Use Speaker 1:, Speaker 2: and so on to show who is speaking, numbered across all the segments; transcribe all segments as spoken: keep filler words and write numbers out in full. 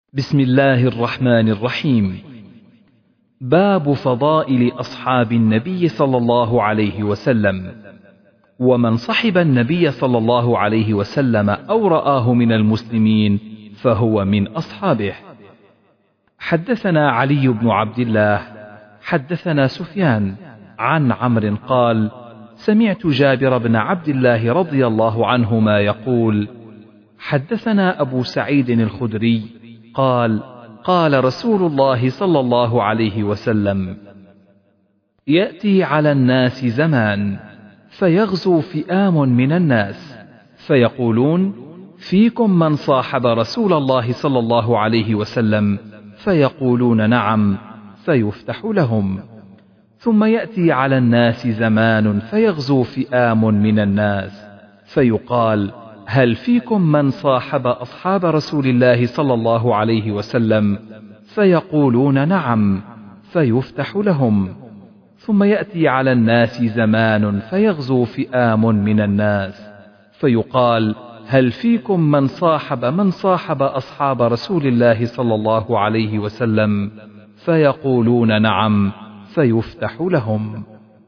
Speaker 1: بسم الله الرحمن الرحيم. باب فضائل أصحاب النبي صلى الله عليه وسلم. ومن صحب النبي صلى الله عليه وسلم أو رآه من المسلمين فهو من أصحابه. حدثنا علي بن عبد الله حدثنا سفيان عن عمرو قال: سمعت جابر بن عبد الله رضي الله عنهما يقول: حدثنا أبو سعيد الخدري قال: قال رسول الله صلى الله عليه وسلم: يأتي على الناس زمان فيغزو فئام من الناس فيقولون: فيكم من صاحب رسول الله صلى الله عليه وسلم؟ فيقولون: نعم، فيفتح لهم. ثم يأتي على الناس زمان فيغزو فئام من الناس فيقال: هل فيكم من صاحب أصحاب رسول الله صلى الله عليه وسلم؟ فيقولون: نعم، فيفتح لهم. ثم يأتي على الناس زمان فيغزو فئام من الناس فيقال: هل فيكم من صاحب من صاحب أصحاب رسول الله صلى الله عليه وسلم؟ فيقولون: نعم، فيفتح لهم.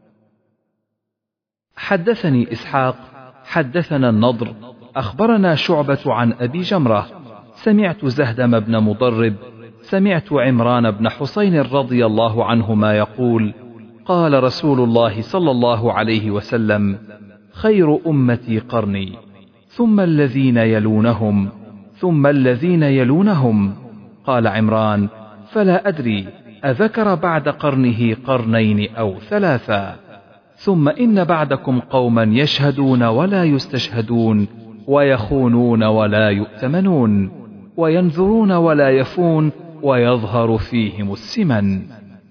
Speaker 1: حدثني إسحاق حدثنا النضر أخبرنا شعبة عن أبي جمرة سمعت زهدم بن مضرب سمعت عمران بن حسين رضي الله عنهما يقول: قال رسول الله صلى الله عليه وسلم: خير أمتي قرني، ثم الذين يلونهم، ثم الذين يلونهم. قال عمران: فلا أدري أذكر بعد قرنه قرنين أو ثلاثا. ثم إن بعدكم قوما يشهدون ولا يستشهدون، ويخونون ولا يؤتمنون، وينذرون ولا يفون، ويظهر فيهم السمن.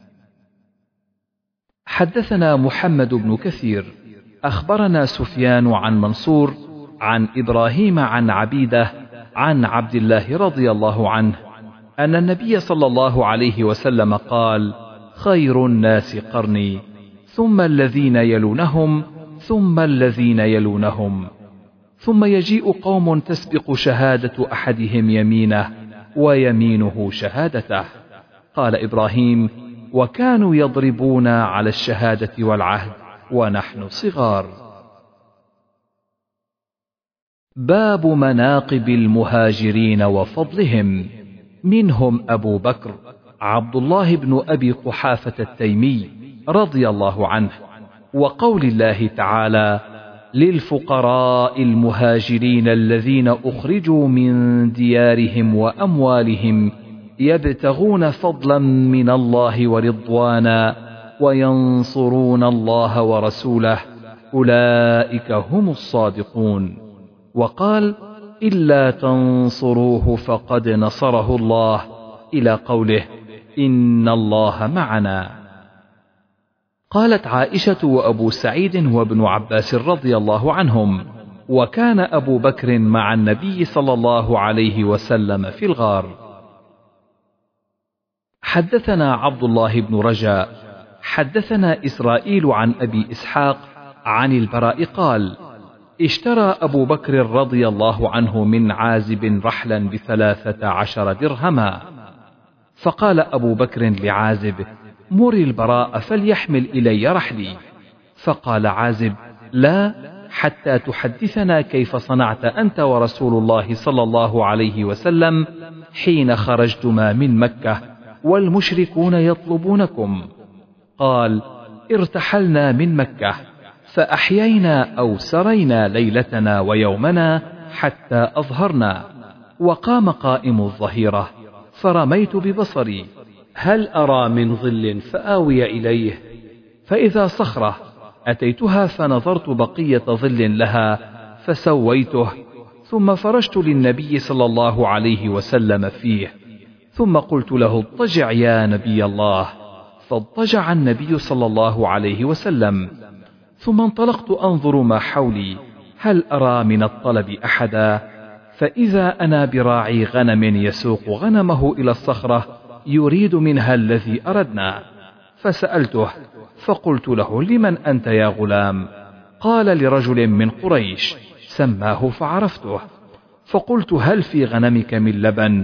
Speaker 1: حدثنا محمد بن كثير أخبرنا سفيان عن منصور عن إبراهيم عن عبيدة عن عبد الله رضي الله عنه أن النبي صلى الله عليه وسلم قال: خير الناس قرني، ثم الذين يلونهم، ثم الذين يلونهم. ثم يجيء قوم تسبق شهادة أحدهم يمينه ويمينه شهادته. قال إبراهيم: وكانوا يضربون على الشهادة والعهد ونحن صغار. باب مناقب المهاجرين وفضلهم. منهم أبو بكر عبد الله بن أبي قحافة التيمي رضي الله عنه، وقول الله تعالى: للفقراء المهاجرين الذين أخرجوا من ديارهم وأموالهم يبتغون فضلا من الله ورضوانا وينصرون الله ورسوله أولئك هم الصادقون. وقال: إلا تنصروه فقد نصره الله، إلى قوله: إن الله معنا. قالت عائشة وأبو سعيد وابن عباس رضي الله عنهم: وكان أبو بكر مع النبي صلى الله عليه وسلم في الغار. حدثنا عبد الله بن رجاء حدثنا إسرائيل عن أبي إسحاق عن البراء قال: اشترى أبو بكر رضي الله عنه من عازب رحلا بثلاثة عشر درهما، فقال أبو بكر لعازب: مر البراء فليحمل إلي رحلي. فقال عازب: لا، حتى تحدثنا كيف صنعت أنت ورسول الله صلى الله عليه وسلم حين خرجتما من مكة والمشركون يطلبونكم. قال: ارتحلنا من مكة فأحيينا أو سرينا ليلتنا ويومنا حتى أظهرنا، وقام قائم الظهيرة فرميت ببصري هل أرى من ظل فآوي إليه، فإذا صخرة أتيتها فنظرت بقية ظل لها فسويته، ثم فرشت للنبي صلى الله عليه وسلم فيه، ثم قلت له: اضطجع يا نبي الله، فاضطجع النبي صلى الله عليه وسلم. ثم انطلقت أنظر ما حولي هل أرى من الطلب أحدا، فإذا أنا براعي غنم يسوق غنمه إلى الصخرة يريد منها الذي أردنا، فسألته فقلت له: لمن أنت يا غلام؟ قال: لرجل من قريش، سماه فعرفته، فقلت: هل في غنمك من لبن؟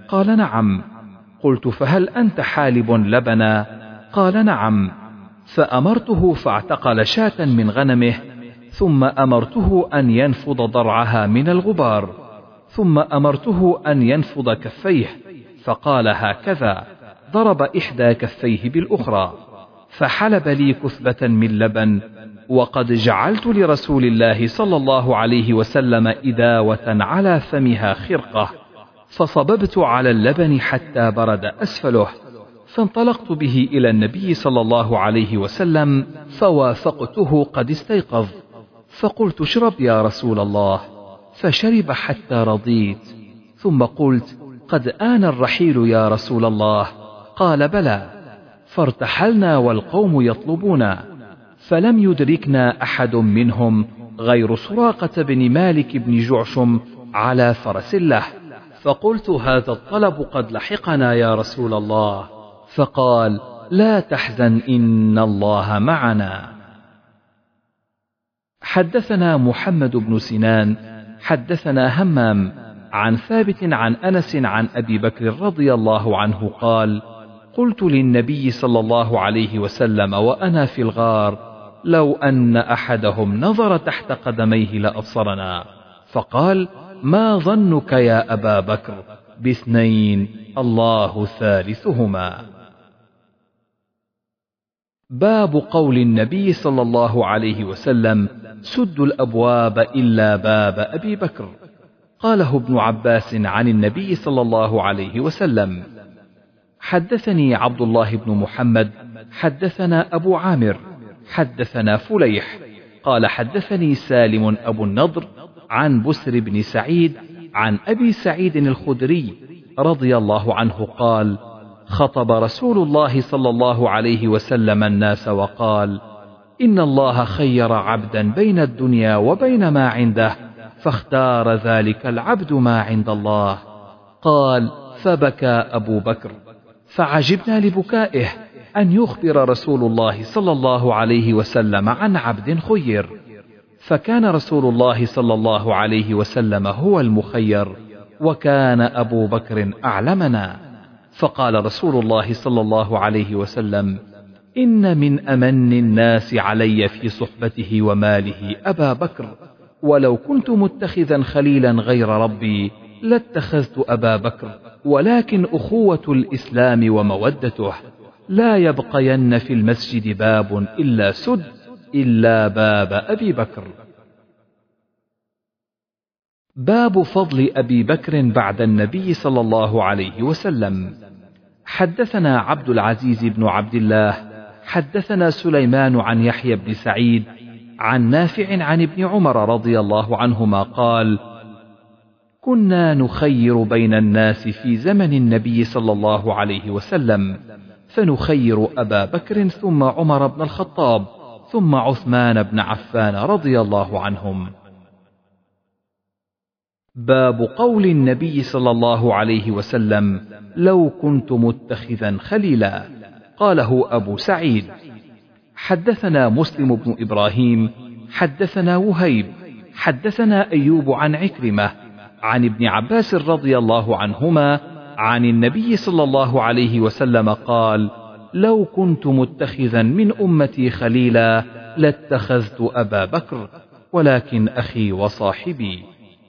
Speaker 1: قال نعم. قلت فهل أنت حالب لبنا؟ قال نعم. فأمرته فاعتقل شاة من غنمه، ثم أمرته أن ينفض ضرعها من الغبار، ثم أمرته أن ينفض كفيه، فقال هكذا، ضرب إحدى كفيه بالأخرى، فحلب لي كثبة من لبن، وقد جعلت لرسول الله صلى الله عليه وسلم إداوة على فمها خرقة، فصببت على اللبن حتى برد أسفله، فانطلقت به إلى النبي صلى الله عليه وسلم فوافقته قد استيقظ، فقلت اشرب يا رسول الله، فشرب حتى رضيت، ثم قلت قد آن الرحيل يا رسول الله، قال بلى، فارتحلنا والقوم يطلبونا، فلم يدركنا أحد منهم غير سراقة بن مالك بن جعشم على فرس له، فقلت هذا الطلب قد لحقنا يا رسول الله، فقال لا تحزن إن الله معنا. حدثنا محمد بن سنان حدثنا همام عن ثابت عن أنس عن أبي بكر رضي الله عنه قال قلت للنبي صلى الله عليه وسلم وأنا في الغار لو أن أحدهم نظر تحت قدميه لأبصرنا، فقال ما ظنك يا أبا بكر باثنين الله ثالثهما. باب قول النبي صلى الله عليه وسلم سدوا الأبواب إلا باب أبي بكر. قاله ابن عباس عن النبي صلى الله عليه وسلم. حدثني عبد الله بن محمد حدثنا أبو عامر حدثنا فليح قال حدثني سالم أبو النضر عن بسر بن سعيد عن أبي سعيد الخدري رضي الله عنه قال خطب رسول الله صلى الله عليه وسلم الناس وقال إن الله خير عبدا بين الدنيا وبين ما عنده، فاختار ذلك العبد ما عند الله. قال فبكى أبو بكر، فعجبنا لبكائه أن يخبر رسول الله صلى الله عليه وسلم عن عبد خير، فكان رسول الله صلى الله عليه وسلم هو المخير، وكان أبو بكر أعلمنا. فقال رسول الله صلى الله عليه وسلم إن من أمن الناس علي في صحبته وماله أبا بكر، ولو كنت متخذا خليلا غير ربي لاتخذت أبا بكر، ولكن أخوة الإسلام ومودته، لا يبقين في المسجد باب إلا سد إلا باب أبي بكر. باب فضل أبي بكر بعد النبي صلى الله عليه وسلم. حدثنا عبد العزيز بن عبد الله حدثنا سليمان عن يحيى بن سعيد عن نافع عن ابن عمر رضي الله عنهما قال كنا نخير بين الناس في زمن النبي صلى الله عليه وسلم، فنخير أبا بكر ثم عمر بن الخطاب ثم عثمان بن عفان رضي الله عنهم. باب قول النبي صلى الله عليه وسلم لو كنت متخذا خليلا. قاله أبو سعيد. حدثنا مسلم بن إبراهيم حدثنا وهيب حدثنا أيوب عن عكرمة عن ابن عباس رضي الله عنهما عن النبي صلى الله عليه وسلم قال لو كنت متخذا من أمتي خليلا لاتخذت أبا بكر، ولكن أخي وصاحبي.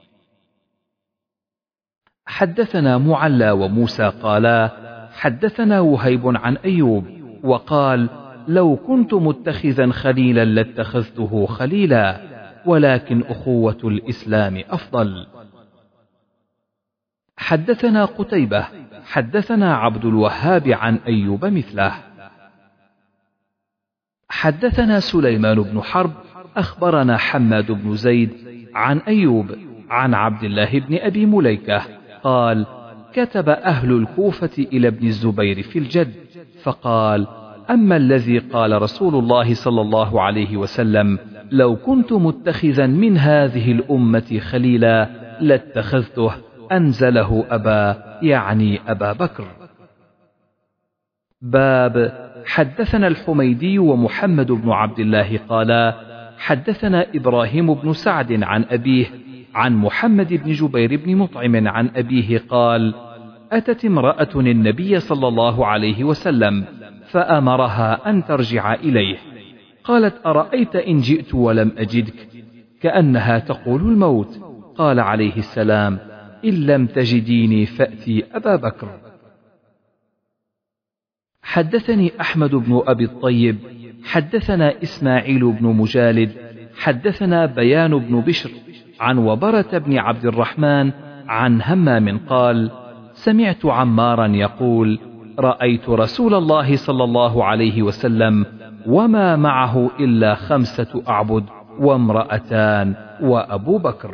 Speaker 1: حدثنا معلى وموسى قالا حدثنا وهيب عن أيوب وقال لو كنت متخذا خليلا لاتخذته خليلا، ولكن أخوة الإسلام أفضل. حدثنا قتيبة حدثنا عبد الوهاب عن أيوب مثله. حدثنا سليمان بن حرب أخبرنا حماد بن زيد عن أيوب عن عبد الله بن أبي مليكة قال كتب أهل الكوفة إلى ابن الزبير في الجد فقال أما الذي قال رسول الله صلى الله عليه وسلم لو كنت متخذا من هذه الأمة خليلا لاتخذته، أنزله أبا يعني أبا بكر. باب حدثنا الحميدي ومحمد بن عبد الله قالا حدثنا إبراهيم بن سعد عن أبيه عن محمد بن جبير بن مطعم عن أبيه قال أتت امرأة النبي صلى الله عليه وسلم فأمرها أن ترجع إليه. قالت: أرأيت إن جئت ولم أجدك؟ كأنها تقول الموت. قال عليه السلام: إن لم تجديني فأتي أبا بكر. حدثني أحمد بن أبي الطيب حدثنا إسماعيل بن مجالد حدثنا بيان بن بشر عن وبرة بن عبد الرحمن عن همام قال: سمعت عمارا يقول: رأيت رسول الله صلى الله عليه وسلم وما معه إلا خمسة أعبد وامرأتان وأبو بكر.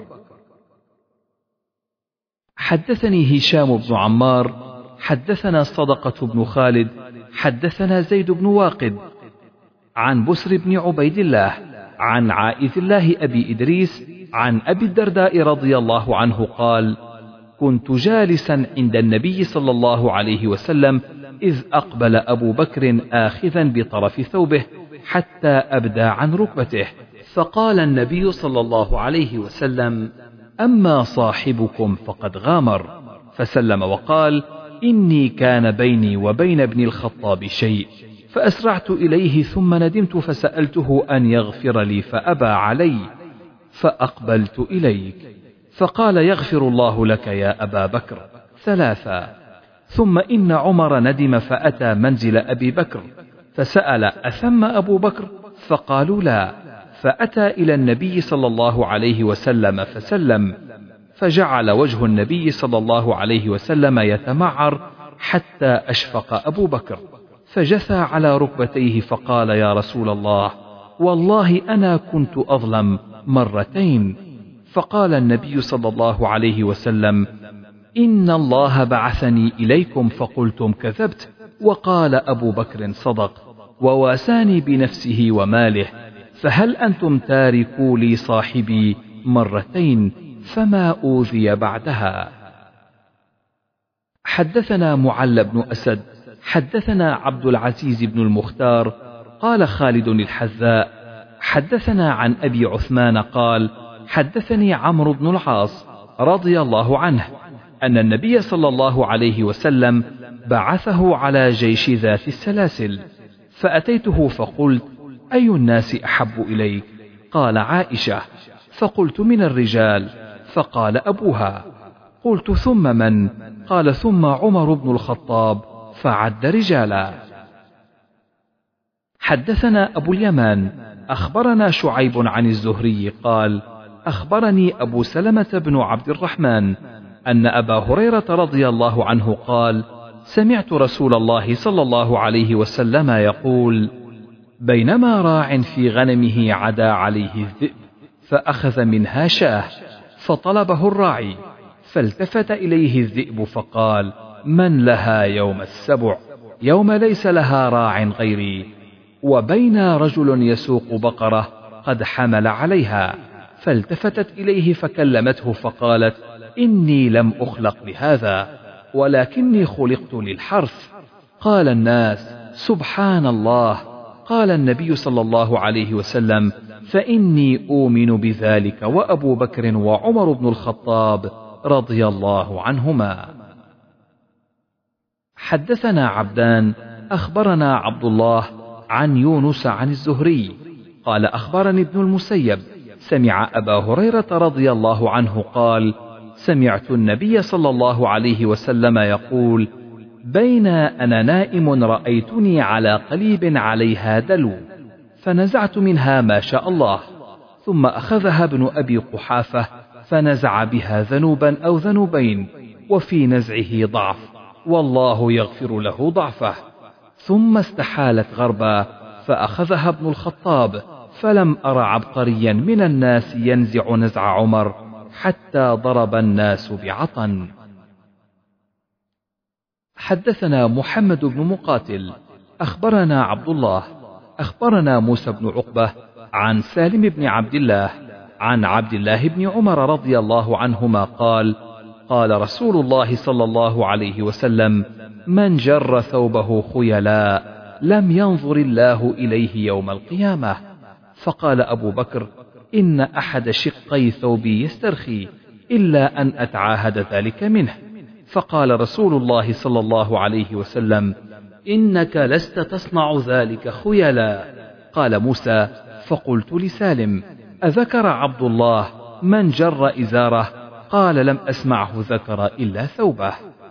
Speaker 1: حدثني هشام بن عمار حدثنا صدقة بن خالد حدثنا زيد بن واقد عن بسر بن عبيد الله عن عائذ الله أبي إدريس عن أبي الدرداء رضي الله عنه قال: كنت جالسا عند النبي صلى الله عليه وسلم إذ أقبل أبو بكر آخذا بطرف ثوبه حتى أبدى عن ركبته، فقال النبي صلى الله عليه وسلم: أما صاحبكم فقد غامر. فسلم وقال: إني كان بيني وبين ابن الخطاب شيء، فأسرعت إليه ثم ندمت فسألته أن يغفر لي فأبى علي، فأقبلت إليك فقال: يغفر الله لك يا أبا بكر ثلاثا. ثم إن عمر ندم فأتى منزل أبي بكر فسأل: أثم أبو بكر؟ فقالوا: لا. فأتى إلى النبي صلى الله عليه وسلم فسلم، فجعل وجه النبي صلى الله عليه وسلم يتمعر حتى أشفق أبو بكر، فجثى على ركبتيه فقال: يا رسول الله، والله أنا كنت أظلم مرتين. فقال النبي صلى الله عليه وسلم: إن الله بعثني إليكم فقلتم كذبت، وقال أبو بكر صدق، وواساني بنفسه وماله، فهل أنتم تاركوا لي صاحبي مرتين فما أوذي بعدها؟ حدثنا معل بن أسد حدثنا عبد العزيز بن المختار قال خالد الحذاء حدثنا عن أبي عثمان قال: حدثني عمرو بن العاص رضي الله عنه أن النبي صلى الله عليه وسلم بعثه على جيش ذات السلاسل، فأتيته فقلت: أي الناس أحب إليك؟ قال: عائشة. فقلت: من الرجال؟ فقال: أبوها. قلت: ثم من؟ قال: ثم عمر بن الخطاب، فعد رجالا. حدثنا أبو اليمان أخبرنا شعيب عن الزهري قال: أخبرني أبو سلمة بن عبد الرحمن أن أبا هريرة رضي الله عنه قال: سمعت رسول الله صلى الله عليه وسلم يقول: بينما راع في غنمه عدا عليه الذئب فأخذ منها شاه، فطلبه الراعي، فالتفت إليه الذئب فقال: من لها يوم السبع، يوم ليس لها راع غيري؟ وبين رجل يسوق بقرة قد حمل عليها، فالتفتت إليه فكلمته فقالت: إني لم أخلق لهذا، ولكني خلقت للحرث. قال الناس: سبحان الله. قال النبي صلى الله عليه وسلم: فإني أؤمن بذلك وأبو بكر وعمر بن الخطاب رضي الله عنهما. حدثنا عبدان أخبرنا عبد الله عن يونس عن الزهري قال: أخبرني ابن المسيب سمع أبا هريرة رضي الله عنه قال: سمعت النبي صلى الله عليه وسلم يقول: بين أنا نائم رأيتني على قليب عليها دلو، فنزعت منها ما شاء الله، ثم أخذها ابن أبي قحافة فنزع بها ذنوبا أو ذنوبين، وفي نزعه ضعف، والله يغفر له ضعفه. ثم استحالت غربا فأخذها ابن الخطاب، فلم أر عبقريا من الناس ينزع نزع عمر حتى ضرب الناس بعطن. حدثنا محمد بن مقاتل أخبرنا عبد الله أخبرنا موسى بن عقبة عن سالم بن عبد الله عن عبد الله بن عمر رضي الله عنهما قال: قال رسول الله صلى الله عليه وسلم: من جر ثوبه خيلاء لم ينظر الله إليه يوم القيامة. فقال أبو بكر: إن أحد شقي ثوبي يسترخي إلا أن أتعاهد ذلك منه. فقال رسول الله صلى الله عليه وسلم: إنك لست تصنع ذلك خيلا. قال موسى: فقلت لسالم: أذكر عبد الله من جر إزاره؟ قال: لم أسمعه ذكر إلا ثوبه.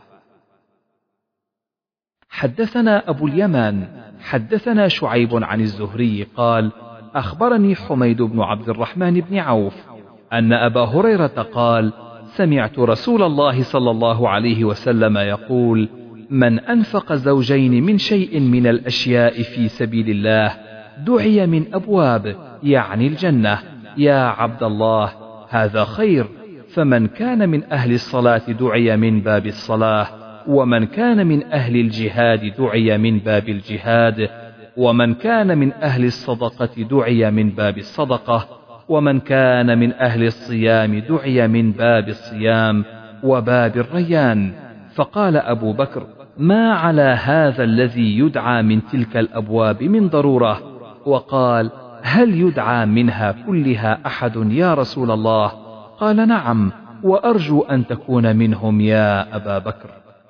Speaker 1: حدثنا أبو اليمان حدثنا شعيب عن الزهري قال: أخبرني حميد بن عبد الرحمن بن عوف أن أبا هريرة قال: سمعت رسول الله صلى الله عليه وسلم يقول: من أنفق زوجين من شيء من الأشياء في سبيل الله دعي من أبواب، يعني الجنة. يا عبد الله، هذا خير. فمن كان من أهل الصلاة دعي من باب الصلاة، ومن كان من أهل الجهاد دعي من باب الجهاد، ومن كان من أهل الصدقة دعي من باب الصدقة، ومن كان من أهل الصيام دعي من باب الصيام وباب الريان. فقال أبو بكر: ما على هذا الذي يدعى من تلك الأبواب من ضرورة؟ وقال: هل يدعى منها كلها أحد يا رسول الله؟ قال: نعم، وأرجو أن تكون منهم يا أبا بكر.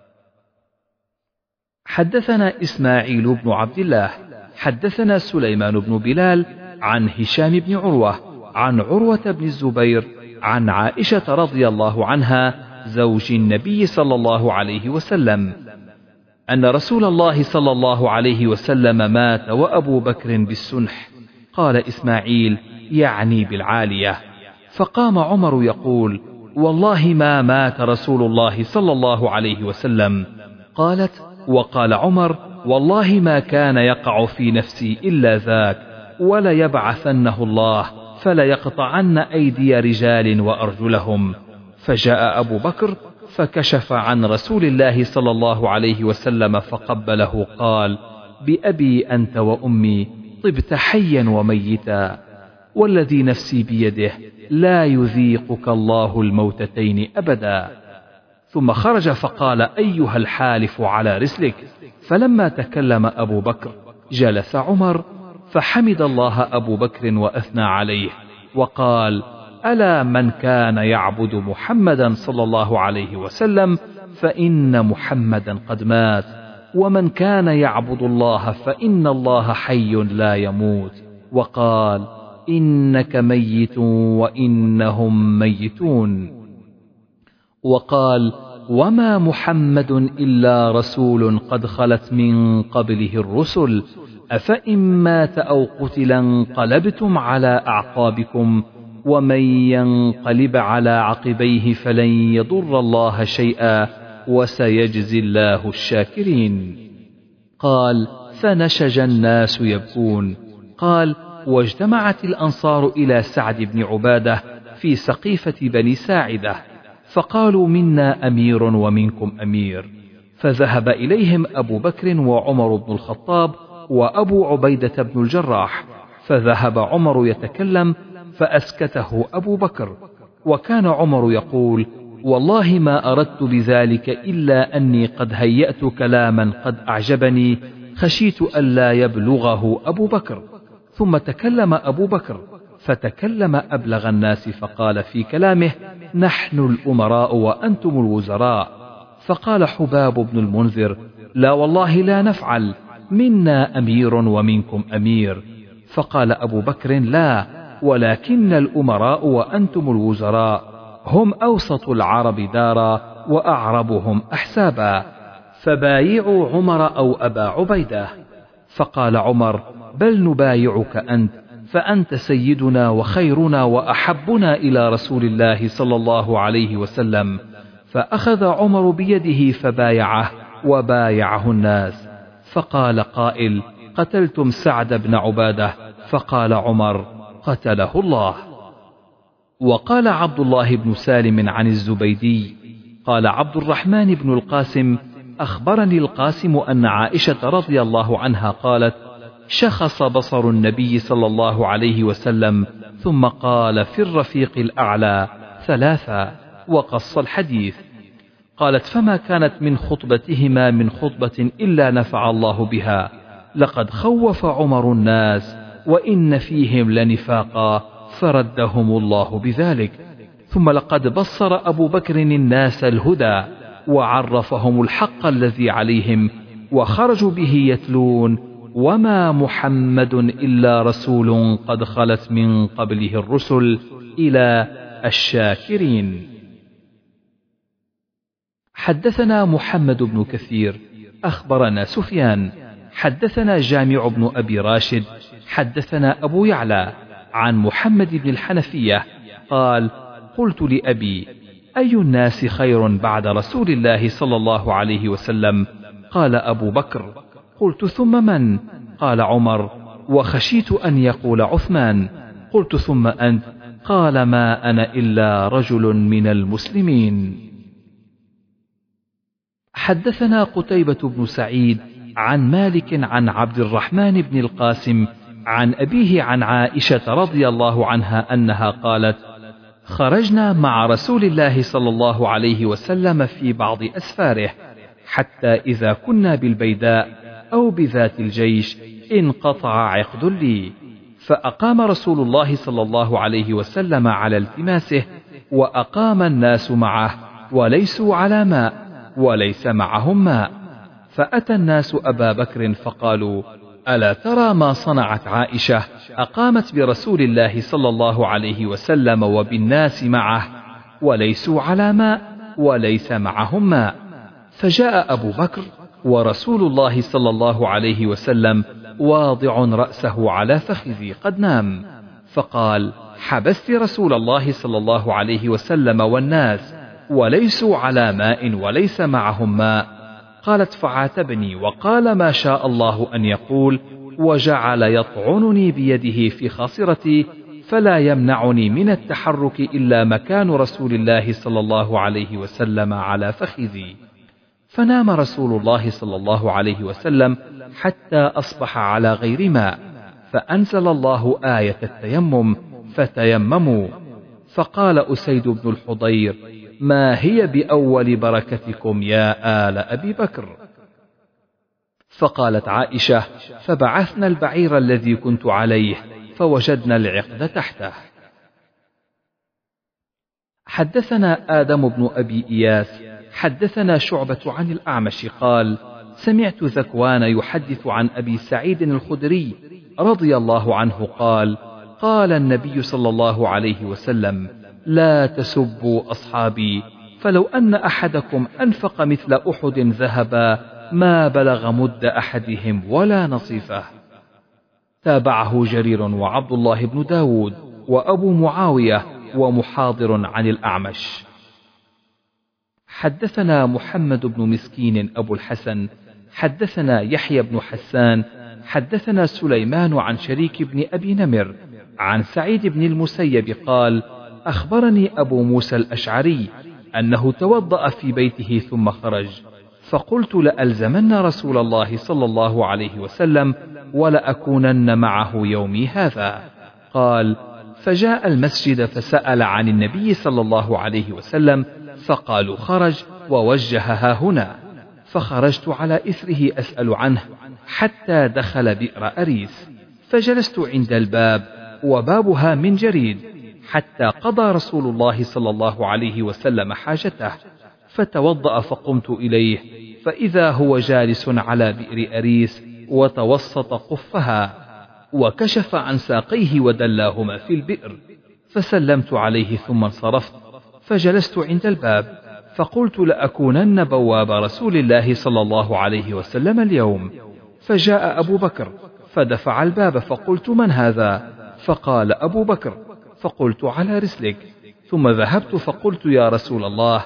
Speaker 1: حدثنا إسماعيل بن عبد الله حدثنا سليمان بن بلال عن هشام بن عروة عن عروة بن الزبير عن عائشة رضي الله عنها زوج النبي صلى الله عليه وسلم أن رسول الله صلى الله عليه وسلم مات وأبو بكر بالسنح. قال إسماعيل: يعني بالعالية. فقام عمر يقول: والله ما مات رسول الله صلى الله عليه وسلم. قالت: وقال عمر: والله ما كان يقع في نفسي إلا ذاك، وليبعثنه الله فليقطعن أيدي رجال وأرجلهم. فجاء أبو بكر فكشف عن رسول الله صلى الله عليه وسلم فقبله، قال: بأبي أنت وأمي، طبت حيا وميتا، والذي نفسي بيده لا يذيقك الله الموتتين أبدا. ثم خرج فقال: أيها الحالف على رسلك. فلما تكلم أبو بكر جلس عمر، فحمد الله أبو بكر وأثنى عليه وقال: ألا من كان يعبد محمدا صلى الله عليه وسلم فإن محمدا قد مات، ومن كان يعبد الله فإن الله حي لا يموت. وقال: إنك ميت وإنهم ميتون. وقال: وما محمد إلا رسول قد خلت من قبله الرسل، أفإن مات أو قتل انقلبتم على أعقابكم، ومن ينقلب على عقبيه فلن يضر الله شيئا وسيجزي الله الشاكرين. قال: فنشج الناس يبكون. قال: واجتمعت الأنصار إلى سعد بن عبادة في سقيفة بني ساعدة، فقالوا: منا أمير ومنكم أمير. فذهب إليهم أبو بكر وعمر بن الخطاب وأبو عبيدة بن الجراح، فذهب عمر يتكلم فأسكته أبو بكر. وكان عمر يقول: والله ما أردت بذلك إلا أني قد هيأت كلاما قد أعجبني، خشيت ألا يبلغه أبو بكر. ثم تكلم أبو بكر فتكلم أبلغ الناس، فقال في كلامه: نحن الأمراء وأنتم الوزراء. فقال حباب بن المنذر: لا والله لا نفعل، منا أمير ومنكم أمير. فقال أبو بكر: لا، ولكن الأمراء وأنتم الوزراء، هم أوسط العرب دارا وأعربهم أحسابا، فبايعوا عمر أو أبا عبيدة. فقال عمر: بل نبايعك أنت، فأنت سيدنا وخيرنا وأحبنا إلى رسول الله صلى الله عليه وسلم. فأخذ عمر بيده فبايعه وبايعه الناس. فقال قائل: قتلتم سعد بن عبادة. فقال عمر: قتله الله. وقال عبد الله بن سالم عن الزبيدي قال عبد الرحمن بن القاسم: أخبرني القاسم أن عائشة رضي الله عنها قالت: شخص بصر النبي صلى الله عليه وسلم ثم قال في الرفيق الأعلى ثلاثة، وقص الحديث. قالت: فما كانت من خطبتهما من خطبة إلا نفع الله بها، لقد خوف عمر الناس وإن فيهم لنفاقا فردهم الله بذلك. ثم لقد بصر أبو بكر الناس الهدى، وعرفهم الحق الذي عليهم، وخرجوا به يتلون: وما محمد إلا رسول قد خلت من قبله الرسل، إلى الشاكرين. حدثنا محمد بن كثير أخبرنا سفيان حدثنا جامع بن أبي راشد حدثنا أبو يعلى عن محمد بن الحنفية قال: قلت لأبي: أي الناس خير بعد رسول الله صلى الله عليه وسلم؟ قال: أبو بكر. قلت: ثم من؟ قال: عمر، وخشيت أن يقول عثمان. قلت: ثم أنت؟ قال: ما أنا إلا رجل من المسلمين. حدثنا قتيبة بن سعيد عن مالك عن عبد الرحمن بن القاسم عن أبيه عن عائشة رضي الله عنها أنها قالت: خرجنا مع رسول الله صلى الله عليه وسلم في بعض أسفاره، حتى إذا كنا بالبيداء أو بذات الجيش انقطع عقد لي، فأقام رسول الله صلى الله عليه وسلم على التماسه، وأقام الناس معه وليسوا على ماء وليس معهم ماء، فأتى الناس أبا بكر فقالوا: ألا ترى ما صنعت عائشة؟ أقامت برسول الله صلى الله عليه وسلم وبالناس معه وليسوا على ماء وليس معهم ماء. فجاء أبو بكر ورسول الله صلى الله عليه وسلم واضع رأسه على فخذي قد نام، فقال: حبست رسول الله صلى الله عليه وسلم والناس وليسوا على ماء وليس معهم ماء. قالت: فعاتبني وقال: ما شاء الله أن يقول، وجعل يطعنني بيده في خاصرتي، فلا يمنعني من التحرك إلا مكان رسول الله صلى الله عليه وسلم على فخذي. فنام رسول الله صلى الله عليه وسلم حتى أصبح على غير ماء، فأنزل الله آية التيمم: فتيمموا. فقال أسيد بن الحضير: ما هي بأول بركتكم يا آل أبي بكر؟ فقالت عائشة: فبعثنا البعير الذي كنت عليه فوجدنا العقد تحته. حدثنا آدم بن أبي إياس حدثنا شعبة عن الأعمش قال: سمعت ذكوان يحدث عن أبي سعيد الخدري رضي الله عنه قال: قال النبي صلى الله عليه وسلم: لا تسبوا أصحابي، فلو أن أحدكم أنفق مثل أحد ذهبا ما بلغ مد أحدهم ولا نصيفه. تابعه جرير وعبد الله بن داود وأبو معاوية ومحاضر عن الأعمش. حدثنا محمد بن مسكين أبو الحسن حدثنا يحيى بن حسان حدثنا سليمان عن شريك بن أبي نمر عن سعيد بن المسيب قال: أخبرني أبو موسى الأشعري أنه توضأ في بيته ثم خرج، فقلت: لألزمن رسول الله صلى الله عليه وسلم ولأكونن معه يومي هذا. قال: فجاء المسجد فسأل عن النبي صلى الله عليه وسلم، فقالوا: خرج ووجهها هنا. فخرجت على إثره أسأل عنه حتى دخل بئر أريس، فجلست عند الباب وبابها من جريد، حتى قضى رسول الله صلى الله عليه وسلم حاجته، فتوضأ فقمت إليه، فإذا هو جالس على بئر أريس وتوسط قفها، وكشف عن ساقيه ودلاهما في البئر، فسلمت عليه ثم انصرفت، فجلست عند الباب، فقلت: لأكونن بواب رسول الله صلى الله عليه وسلم اليوم. فجاء أبو بكر فدفع الباب، فقلت: من هذا؟ فقال: أبو بكر. فقلت: على رسلك. ثم ذهبت فقلت: يا رسول الله،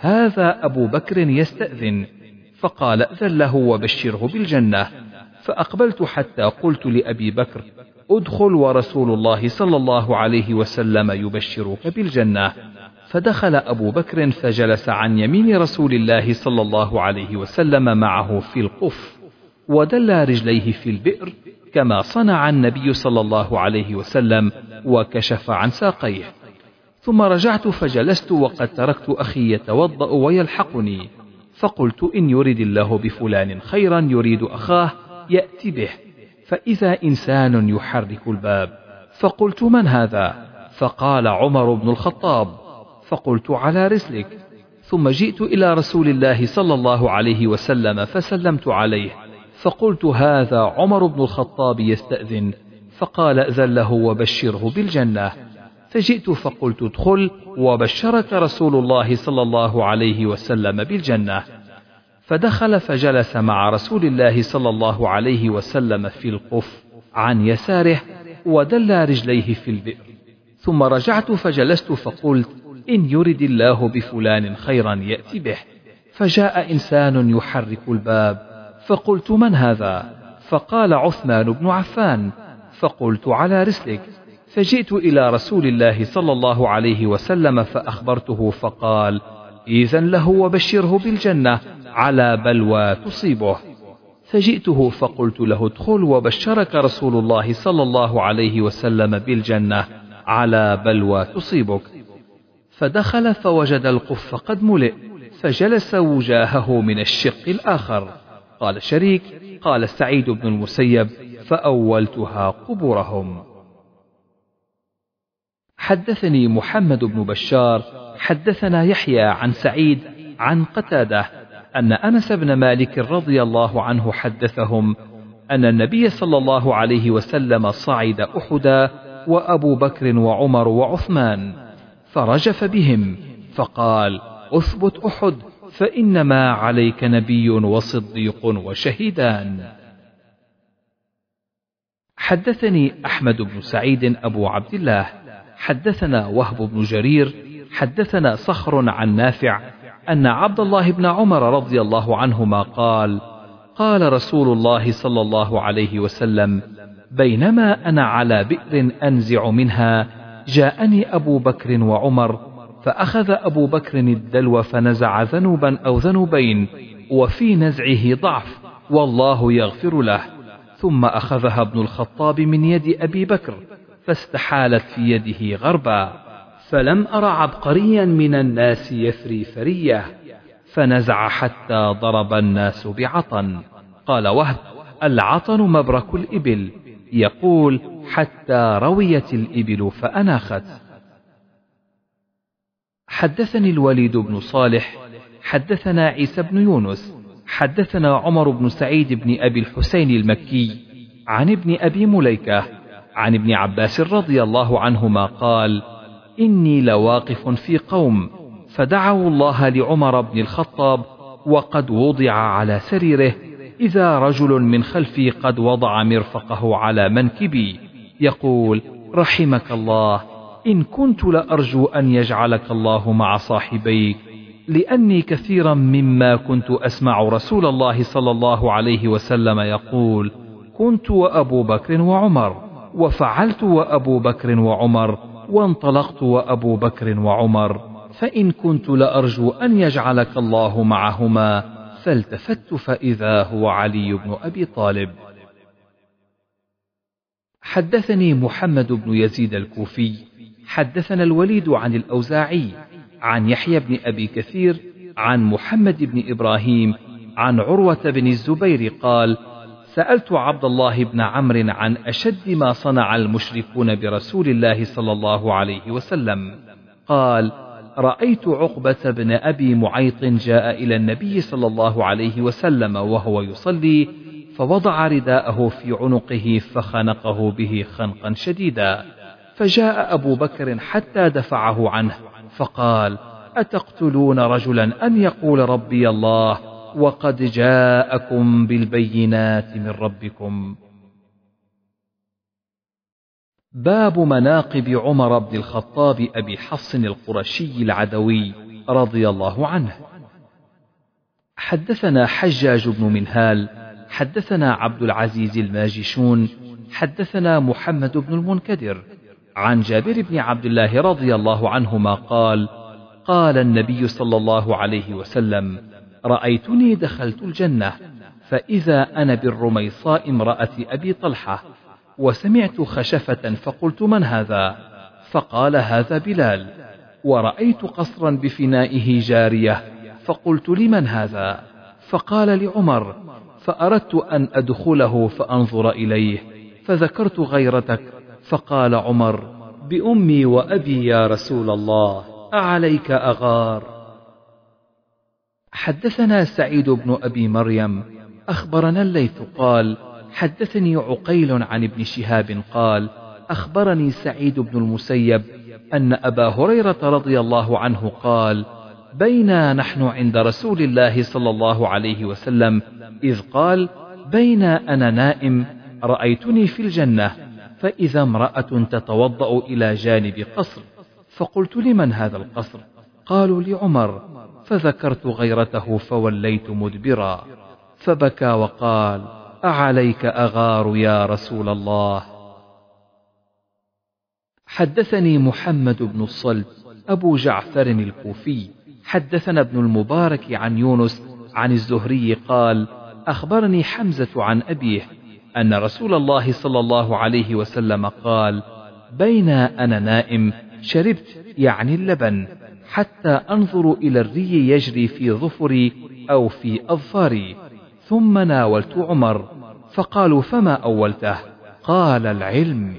Speaker 1: هذا أبو بكر يستأذن. فقال: أذن له وبشره بالجنة. فأقبلت حتى قلت لأبي بكر: ادخل ورسول الله صلى الله عليه وسلم يبشرك بالجنة. فدخل أبو بكر فجلس عن يمين رسول الله صلى الله عليه وسلم معه في القف، ودل رجليه في البئر كما صنع النبي صلى الله عليه وسلم، وكشف عن ساقيه. ثم رجعت فجلست وقد تركت أخي يتوضأ ويلحقني، فقلت: إن يرد الله بفلان خيرا يريد أخاه يأتي به. فإذا إنسان يحرك الباب، فقلت: من هذا؟ فقال: عمر بن الخطاب. فقلت: على رسلك. ثم جئت إلى رسول الله صلى الله عليه وسلم فسلمت عليه، فقلت هذا عمر بن الخطاب يستأذن، فقال ائذن له وبشره بالجنة. فجئت فقلت ادخل وبشرك رسول الله صلى الله عليه وسلم بالجنة. فدخل فجلس مع رسول الله صلى الله عليه وسلم في القف عن يساره ودل رجليه في البئر. ثم رجعت فجلست فقلت إن يرد الله بفلان خيرا يأتي به. فجاء إنسان يحرك الباب، فقلت من هذا؟ فقال عثمان بن عفان. فقلت على رسلك. فجئت إلى رسول الله صلى الله عليه وسلم فأخبرته، فقال إذن له وبشره بالجنة على بلوى تصيبه. فجئته فقلت له ادخل وبشرك رسول الله صلى الله عليه وسلم بالجنة على بلوى تصيبك. فدخل فوجد القف قد ملئ، فجلس وجاهه من الشق الآخر. قال شريك قال سعيد بن المسيب فأولتها قبورهم. حدثني محمد بن بشار حدثنا يحيى عن سعيد عن قتادة أن أنس بن مالك رضي الله عنه حدثهم أن النبي صلى الله عليه وسلم صعد أحدا وأبو بكر وعمر وعثمان، فرجف بهم فقال أثبت أحد فإنما عليك نبي وصديق وشهيدان. حدثني أحمد بن سعيد أبو عبد الله حدثنا وهب بن جرير حدثنا صخر عن نافع أن عبد الله بن عمر رضي الله عنهما قال قال رسول الله صلى الله عليه وسلم بينما أنا على بئر أنزع منها جاءني أبو بكر وعمر، فأخذ أبو بكر الدلو فنزع ذنوبا أو ذنوبين وفي نزعه ضعف والله يغفر له، ثم أخذها ابن الخطاب من يد أبي بكر فاستحالت في يده غربا، فلم أر عبقريا من الناس يفري فرية، فنزع حتى ضرب الناس بعطن. قال وهب العطن مبرك الإبل، يقول حتى رويت الإبل فأناخت. حدثني الوليد بن صالح حدثنا عيسى بن يونس حدثنا عمر بن سعيد بن أبي الحسين المكي عن ابن أبي مليكة عن ابن عباس رضي الله عنهما قال إني لواقف في قوم فدعوا الله لعمر بن الخطاب وقد وضع على سريره، إذا رجل من خلفي قد وضع مرفقه على منكبي يقول رحمك الله إن كنت لأرجو أن يجعلك الله مع صاحبيك، لأني كثيرا مما كنت أسمع رسول الله صلى الله عليه وسلم يقول كنت وأبو بكر وعمر، وفعلت وأبو بكر وعمر، وانطلقت وأبو بكر وعمر، فإن كنت لأرجو أن يجعلك الله معهما، فالتفت فإذا هو علي بن أبي طالب. حدثني محمد بن يزيد الكوفي حدثنا الوليد عن الأوزاعي عن يحيى بن أبي كثير عن محمد بن إبراهيم عن عروة بن الزبير قال سألت عبد الله بن عمرو عن أشد ما صنع المشركون برسول الله صلى الله عليه وسلم، قال رأيت عقبة بن أبي معيط جاء إلى النبي صلى الله عليه وسلم وهو يصلي، فوضع رداءه في عنقه فخنقه به خنقا شديدا، فجاء أبو بكر حتى دفعه عنه فقال أتقتلون رجلا أن يقول ربي الله وقد جاءكم بالبينات من ربكم. باب مناقب عمر بن الخطاب أبي حفص القرشي العدوي رضي الله عنه. حدثنا حجاج بن منهال حدثنا عبد العزيز الماجشون حدثنا محمد بن المنكدر عن جابر بن عبد الله رضي الله عنهما قال قال النبي صلى الله عليه وسلم رأيتني دخلت الجنة فإذا أنا بالرميصاء امرأة أبي طلحة، وسمعت خشفة فقلت من هذا؟ فقال هذا بلال. ورأيت قصرا بفنائه جارية فقلت لمن هذا؟ فقال لعمر، فأردت أن أدخله فأنظر إليه فذكرت غيرتك، فقال عمر بأمي وأبي يا رسول الله أعليك أغار؟ حدثنا سعيد بن أبي مريم أخبرنا الليث قال حدثني عقيل عن ابن شهاب قال أخبرني سعيد بن المسيب أن أبا هريرة رضي الله عنه قال بينا نحن عند رسول الله صلى الله عليه وسلم إذ قال بينا أنا نائم رأيتني في الجنة فإذا امرأة تتوضأ إلى جانب قصر فقلت لمن هذا القصر؟ قالوا لعمر، فذكرت غيرته فوليت مدبرا، فبكى وقال أعليك أغار يا رسول الله. حدثني محمد بن الصلت أبو جعفر الكوفي حدثنا ابن المبارك عن يونس عن الزهري قال أخبرني حمزة عن أبيه أن رسول الله صلى الله عليه وسلم قال بينا أنا نائم شربت يعني اللبن حتى أنظر إلى الري يجري في ظفري أو في أظفاري، ثم ناولت عمر فقالوا فما أولته؟ قال العلم.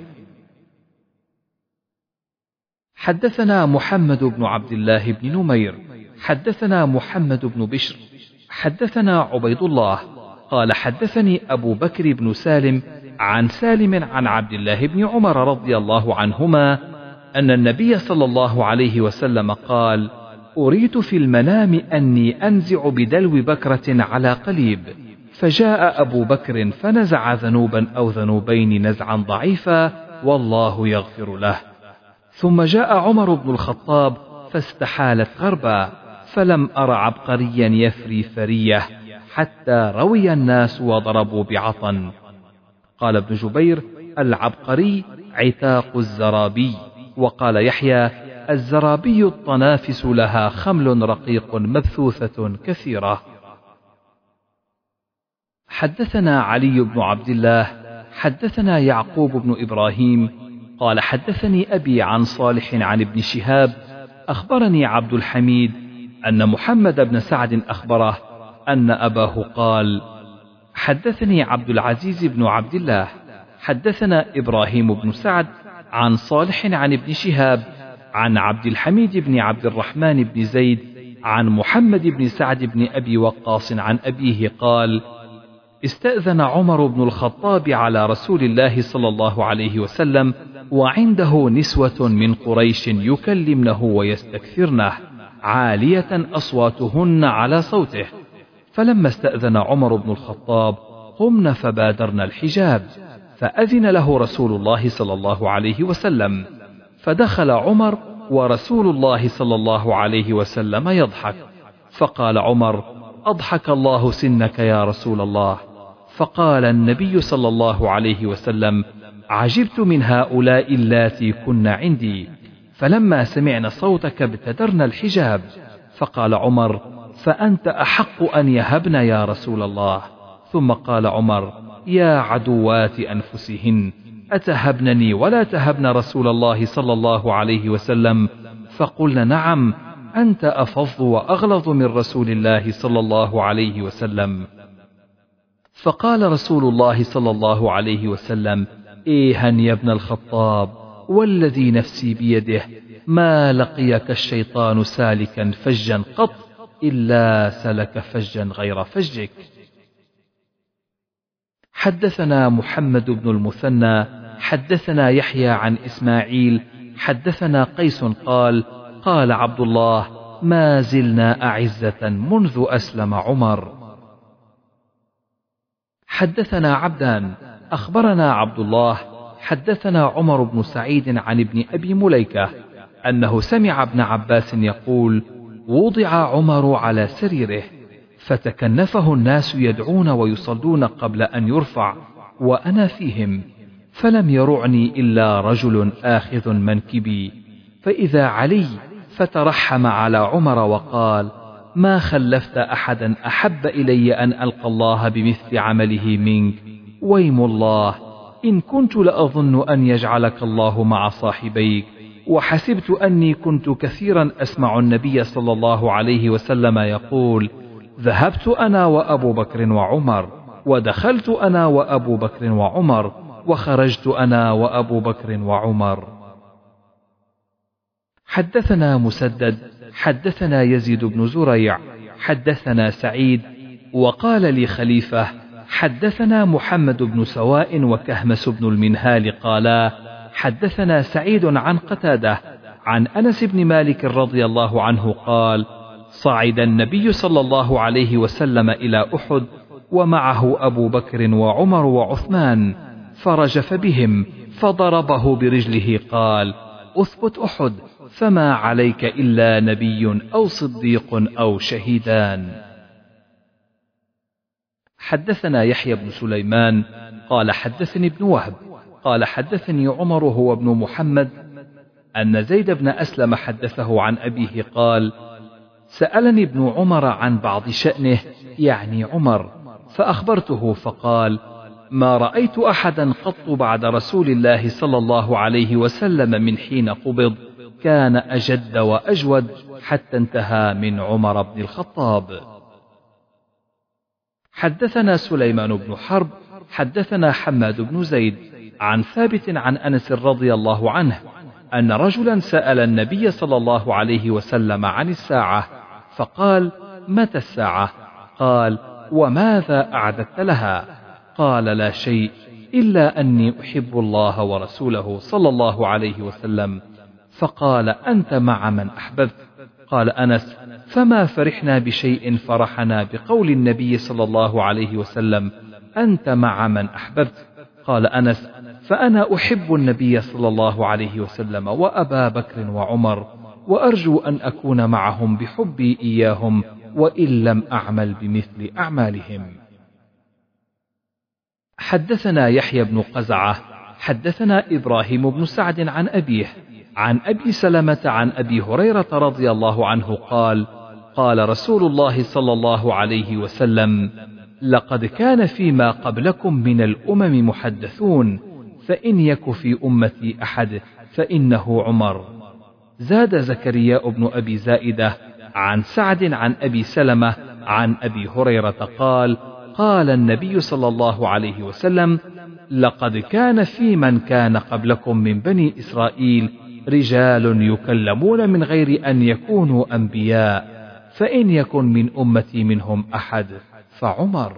Speaker 1: حدثنا محمد بن عبد الله بن نمير حدثنا محمد بن بشر حدثنا عبيد الله قال حدثني أبو بكر بن سالم عن سالم عن عبد الله بن عمر رضي الله عنهما أن النبي صلى الله عليه وسلم قال أريت في المنام أني أنزع بدلو بكرة على قليب، فجاء أبو بكر فنزع ذنوبا أو ذنوبين نزعا ضعيفا والله يغفر له، ثم جاء عمر بن الخطاب فاستحالت غربا، فلم أر عبقريا يفري فرية حتى روي الناس وضربوا بعطن. قال ابن جبير العبقري عتاق الزرابي، وقال يحيى الزرابي الطنافس لها خمل رقيق مبثوثة كثيرة. حدثنا علي بن عبد الله حدثنا يعقوب بن إبراهيم قال حدثني أبي عن صالح عن ابن شهاب أخبرني عبد الحميد أن محمد بن سعد أخبره أن أباه قال حدثني عبد العزيز بن عبد الله حدثنا إبراهيم بن سعد عن صالح عن ابن شهاب عن عبد الحميد بن عبد الرحمن بن زيد عن محمد بن سعد بن أبي وقاص عن أبيه قال استأذن عمر بن الخطاب على رسول الله صلى الله عليه وسلم وعنده نسوة من قريش يكلمنه ويستكثرنه عالية أصواتهن على صوته، فلما استأذن عمر بن الخطاب قمن فبادرن الحجاب، فأذن له رسول الله صلى الله عليه وسلم، فدخل عمر ورسول الله صلى الله عليه وسلم يضحك، فقال عمر أضحك الله سنك يا رسول الله. فقال النبي صلى الله عليه وسلم عجبت من هؤلاء اللاتي كن عندي، فلما سمعن صوتك ابتدرن الحجاب. فقال عمر فأنت أحق أن يهبن يا رسول الله. ثم قال عمر يا عدوات أنفسهن أتهبنني ولا تهبن رسول الله صلى الله عليه وسلم؟ فقلن نعم أنت أفظ وأغلظ من رسول الله صلى الله عليه وسلم. فقال رسول الله صلى الله عليه وسلم إيها يا ابن الخطاب والذي نفسي بيده ما لقيك الشيطان سالكا فجا قط إلا سلك فجا غير فجك. حدثنا محمد بن المثنى حدثنا يحيى عن إسماعيل حدثنا قيس قال قال عبد الله ما زلنا أعزة منذ أسلم عمر. حدثنا عبدان أخبرنا عبد الله حدثنا عمر بن سعيد عن ابن أبي مليكة أنه سمع ابن عباس يقول وضع عمر على سريره فتكنفه الناس يدعون ويصلون قبل أن يرفع وأنا فيهم، فلم يرعني إلا رجل آخذ منكبي، فإذا علي فترحم على عمر وقال ما خلفت أحدا أحب إلي أن ألقى الله بمثل عمله منك، ويم الله إن كنت لأظن أن يجعلك الله مع صاحبيك، وحسبت أني كنت كثيرا أسمع النبي صلى الله عليه وسلم يقول ذهبت أنا وأبو بكر وعمر، ودخلت أنا وأبو بكر وعمر، وخرجت أنا وأبو بكر وعمر. حدثنا مسدد حدثنا يزيد بن زريع حدثنا سعيد، وقال لي خليفة حدثنا محمد بن سواء وكهمس بن المنهال قالا حدثنا سعيد عن قتادة عن أنس بن مالك رضي الله عنه قال صعد النبي صلى الله عليه وسلم إلى أحد ومعه أبو بكر وعمر وعثمان، فرجف بهم فضربه برجله قال أثبت أحد، فما عليك إلا نبي أو صديق أو شهيدان. حدثنا يحيى بن سليمان قال حدثني ابن وهب قال حدثني عمر هو ابن محمد أن زيد بن أسلم حدثه عن أبيه قال سألني ابن عمر عن بعض شأنه يعني عمر، فأخبرته فقال ما رأيت أحدا قط بعد رسول الله صلى الله عليه وسلم من حين قبض كان أجد وأجود حتى انتهى من عمر بن الخطاب. حدثنا سليمان بن حرب حدثنا حماد بن زيد عن ثابت عن أنس رضي الله عنه أن رجلا سأل النبي صلى الله عليه وسلم عن الساعة فقال متى الساعة؟ قال وماذا أعددت لها؟ قال لا شيء إلا أني أحب الله ورسوله صلى الله عليه وسلم. فقال أنت مع من أحببت. قال أنس فما فرحنا بشيء فرحنا بقول النبي صلى الله عليه وسلم أنت مع من أحببت. قال أنس فأنا أحب النبي صلى الله عليه وسلم وأبا بكر وعمر، وأرجو أن أكون معهم بحبي إياهم وإن لم أعمل بمثل أعمالهم. حدثنا يحيى بن قزعة حدثنا إبراهيم بن سعد عن أبيه عن أبي سلمة عن أبي هريرة رضي الله عنه قال قال رسول الله صلى الله عليه وسلم لقد كان فيما قبلكم من الأمم محدثون، فإن يك في أمتي أحد فإنه عمر. زاد زكريا بن أبي زائدة عن سعد عن أبي سلمة عن أبي هريرة قال قال النبي صلى الله عليه وسلم لقد كان في من كان قبلكم من بني إسرائيل رجال يكلمون من غير أن يكونوا أنبياء، فإن يكن من أمتي منهم أحد فعمر.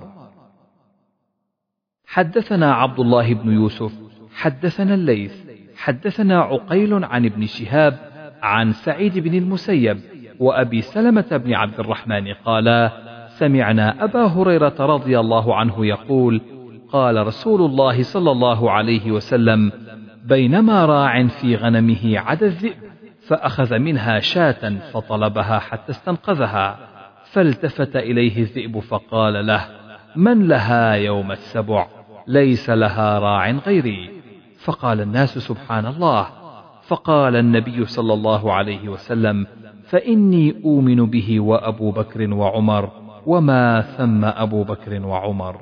Speaker 1: حدثنا عبد الله بن يوسف حدثنا الليث حدثنا عقيل عن ابن شهاب عن سعيد بن المسيب وأبي سلمة بن عبد الرحمن قالا سمعنا أبا هريرة رضي الله عنه يقول قال رسول الله صلى الله عليه وسلم بينما راع في غنمه عدا الذئب فأخذ منها شاة فطلبها حتى استنقذها، فالتفت إليه الذئب فقال له من لها يوم السبع؟ ليس لها راع غيري. فقال الناس سبحان الله. فقال النبي صلى الله عليه وسلم فإني أؤمن به وأبو بكر وعمر وما ثم أبو بكر وعمر.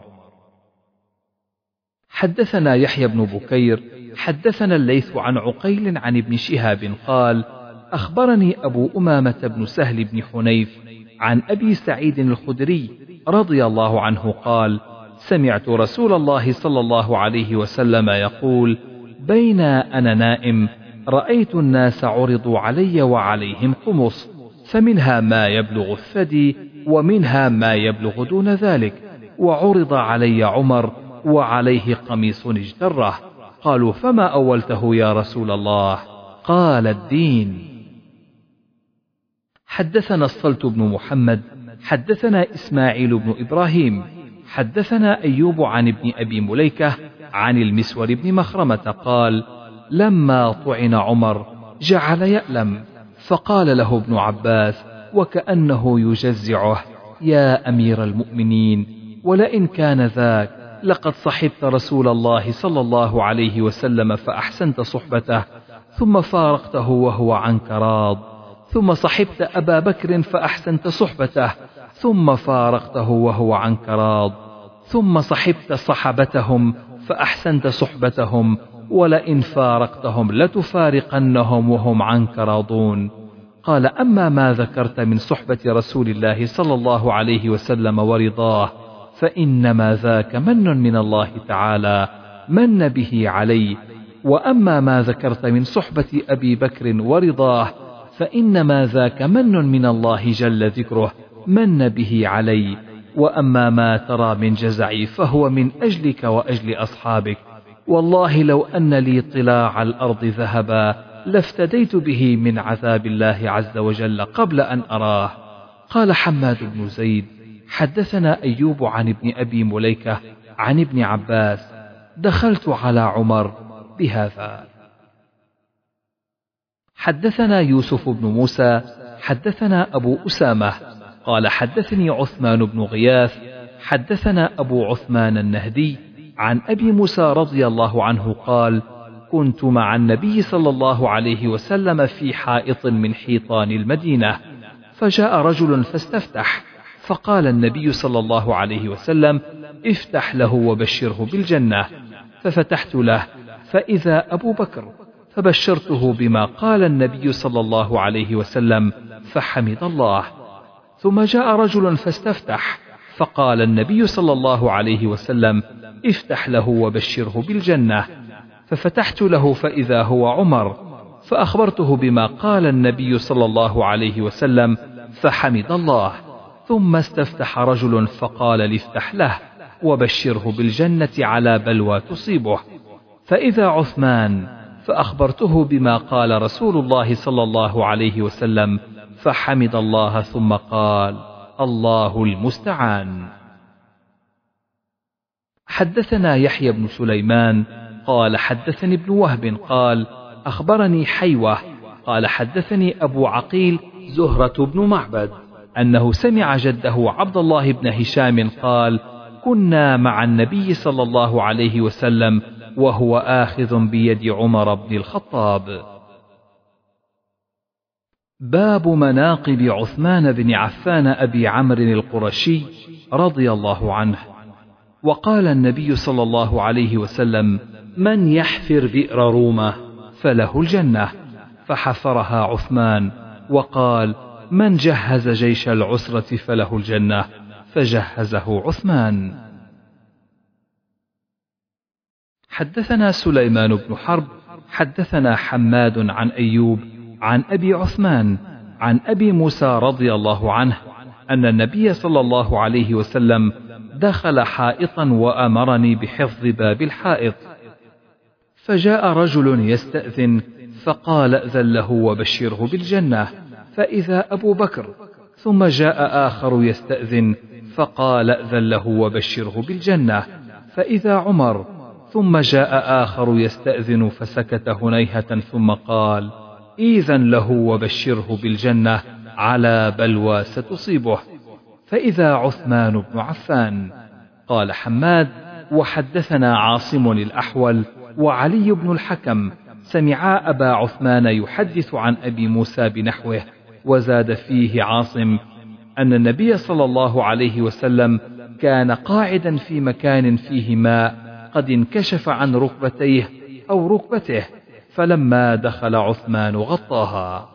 Speaker 1: حدثنا يحيى بن بكير حدثنا الليث عن عقيل عن ابن شهاب قال أخبرني أبو أمامة بن سهل بن حنيف عن أبي سعيد الخدري رضي الله عنه قال سمعت رسول الله صلى الله عليه وسلم يقول بين أنا نائم رأيت الناس عرضوا علي وعليهم قمص، فمنها ما يبلغ الثدي ومنها ما يبلغ دون ذلك، وعرض علي عمر وعليه قميص اجتره. قالوا فما أولته يا رسول الله؟ قال الدين. حدثنا الصلت بن محمد حدثنا إسماعيل بن إبراهيم حدثنا أيوب عن ابن أبي مليكة عن المسور بن مخرمة قال لما طعن عمر جعل يألم، فقال له ابن عباس وكأنه يجزعه يا أمير المؤمنين ولئن كان ذاك لقد صحبت رسول الله صلى الله عليه وسلم فأحسنت صحبته ثم فارقته وهو عنك راض، ثم صحبت أبا بكر فأحسنت صحبته ثم فارقته وهو عنك راض، ثم صحبت صحبتهم فأحسنت صحبتهم ولئن فارقتهم لتفارقنهم وهم عنك راضون. قال أما ما ذكرت من صحبة رسول الله صلى الله عليه وسلم ورضاه فإنما ذاك من من الله تعالى من به علي، وأما ما ذكرت من صحبة أبي بكر ورضاه فإنما ذاك من من الله جل ذكره من به علي، وأما ما ترى من جزعي فهو من أجلك وأجل أصحابك، والله لو أن لي طلاع الأرض ذهبا لافتديت به من عذاب الله عز وجل قبل أن أراه. قال حماد بن زيد: حدثنا أيوب عن ابن أبي مليكة عن ابن عباس: دخلت على عمر بهذا. حدثنا يوسف بن موسى حدثنا أبو أسامة قال حدثني عثمان بن غياث حدثنا أبو عثمان النهدي عن أبي موسى رضي الله عنه قال: كنت مع النبي صلى الله عليه وسلم في حائط من حيطان المدينة، فجاء رجل فاستفتح، فقال النبي صلى الله عليه وسلم: افتح له وبشره بالجنة. ففتحت له فإذا أبو بكر، فبشرته بما قال النبي صلى الله عليه وسلم فحمد الله. ثم جاء رجل فاستفتح، فقال النبي صلى الله عليه وسلم: افتح له وبشره بالجنة. ففتحت له فإذا هو عمر، فأخبرته بما قال النبي صلى الله عليه وسلم فحمد الله. ثم استفتح رجل فقال لافتح له وبشره بالجنة على بلوى تصيبه، فإذا عثمان، فأخبرته بما قال رسول الله صلى الله عليه وسلم فحمد الله ثم قال: الله المستعان. حدثنا يحيى بن سليمان قال حدثني ابن وهب قال أخبرني حيوة قال حدثني أبو عقيل زهرة بن معبد أنه سمع جده عبد الله بن هشام قال: كنا مع النبي صلى الله عليه وسلم وهو آخذ بيد عمر بن الخطاب. باب مناقب عثمان بن عفان أبي عمرو القرشي رضي الله عنه. وقال النبي صلى الله عليه وسلم: من يحفر بئر رومة فله الجنة، فحفرها عثمان، وقال: من جهز جيش العسرة فله الجنة، فجهزه عثمان. حدثنا سليمان بن حرب حدثنا حماد عن أيوب عن أبي عثمان عن أبي موسى رضي الله عنه أن النبي صلى الله عليه وسلم دخل حائطا وأمرني بحفظ باب الحائط، فجاء رجل يستأذن فقال: ائذن له وبشره بالجنة، فإذا أبو بكر، ثم جاء آخر يستأذن فقال: ائذن له وبشره بالجنة، فإذا عمر، ثم جاء آخر يستأذن فسكت هنيهة ثم قال: إذن له وبشره بالجنة على بلوى ستصيبه، فإذا عثمان بن عفان. قال حماد: وحدثنا عاصم الأحول وعلي بن الحكم سمعا أبا عثمان يحدث عن أبي موسى بنحوه، وزاد فيه عاصم أن النبي صلى الله عليه وسلم كان قاعدا في مكان فيه ماء قد انكشف عن ركبتيه أو ركبته، فلما دخل عثمان غطاها.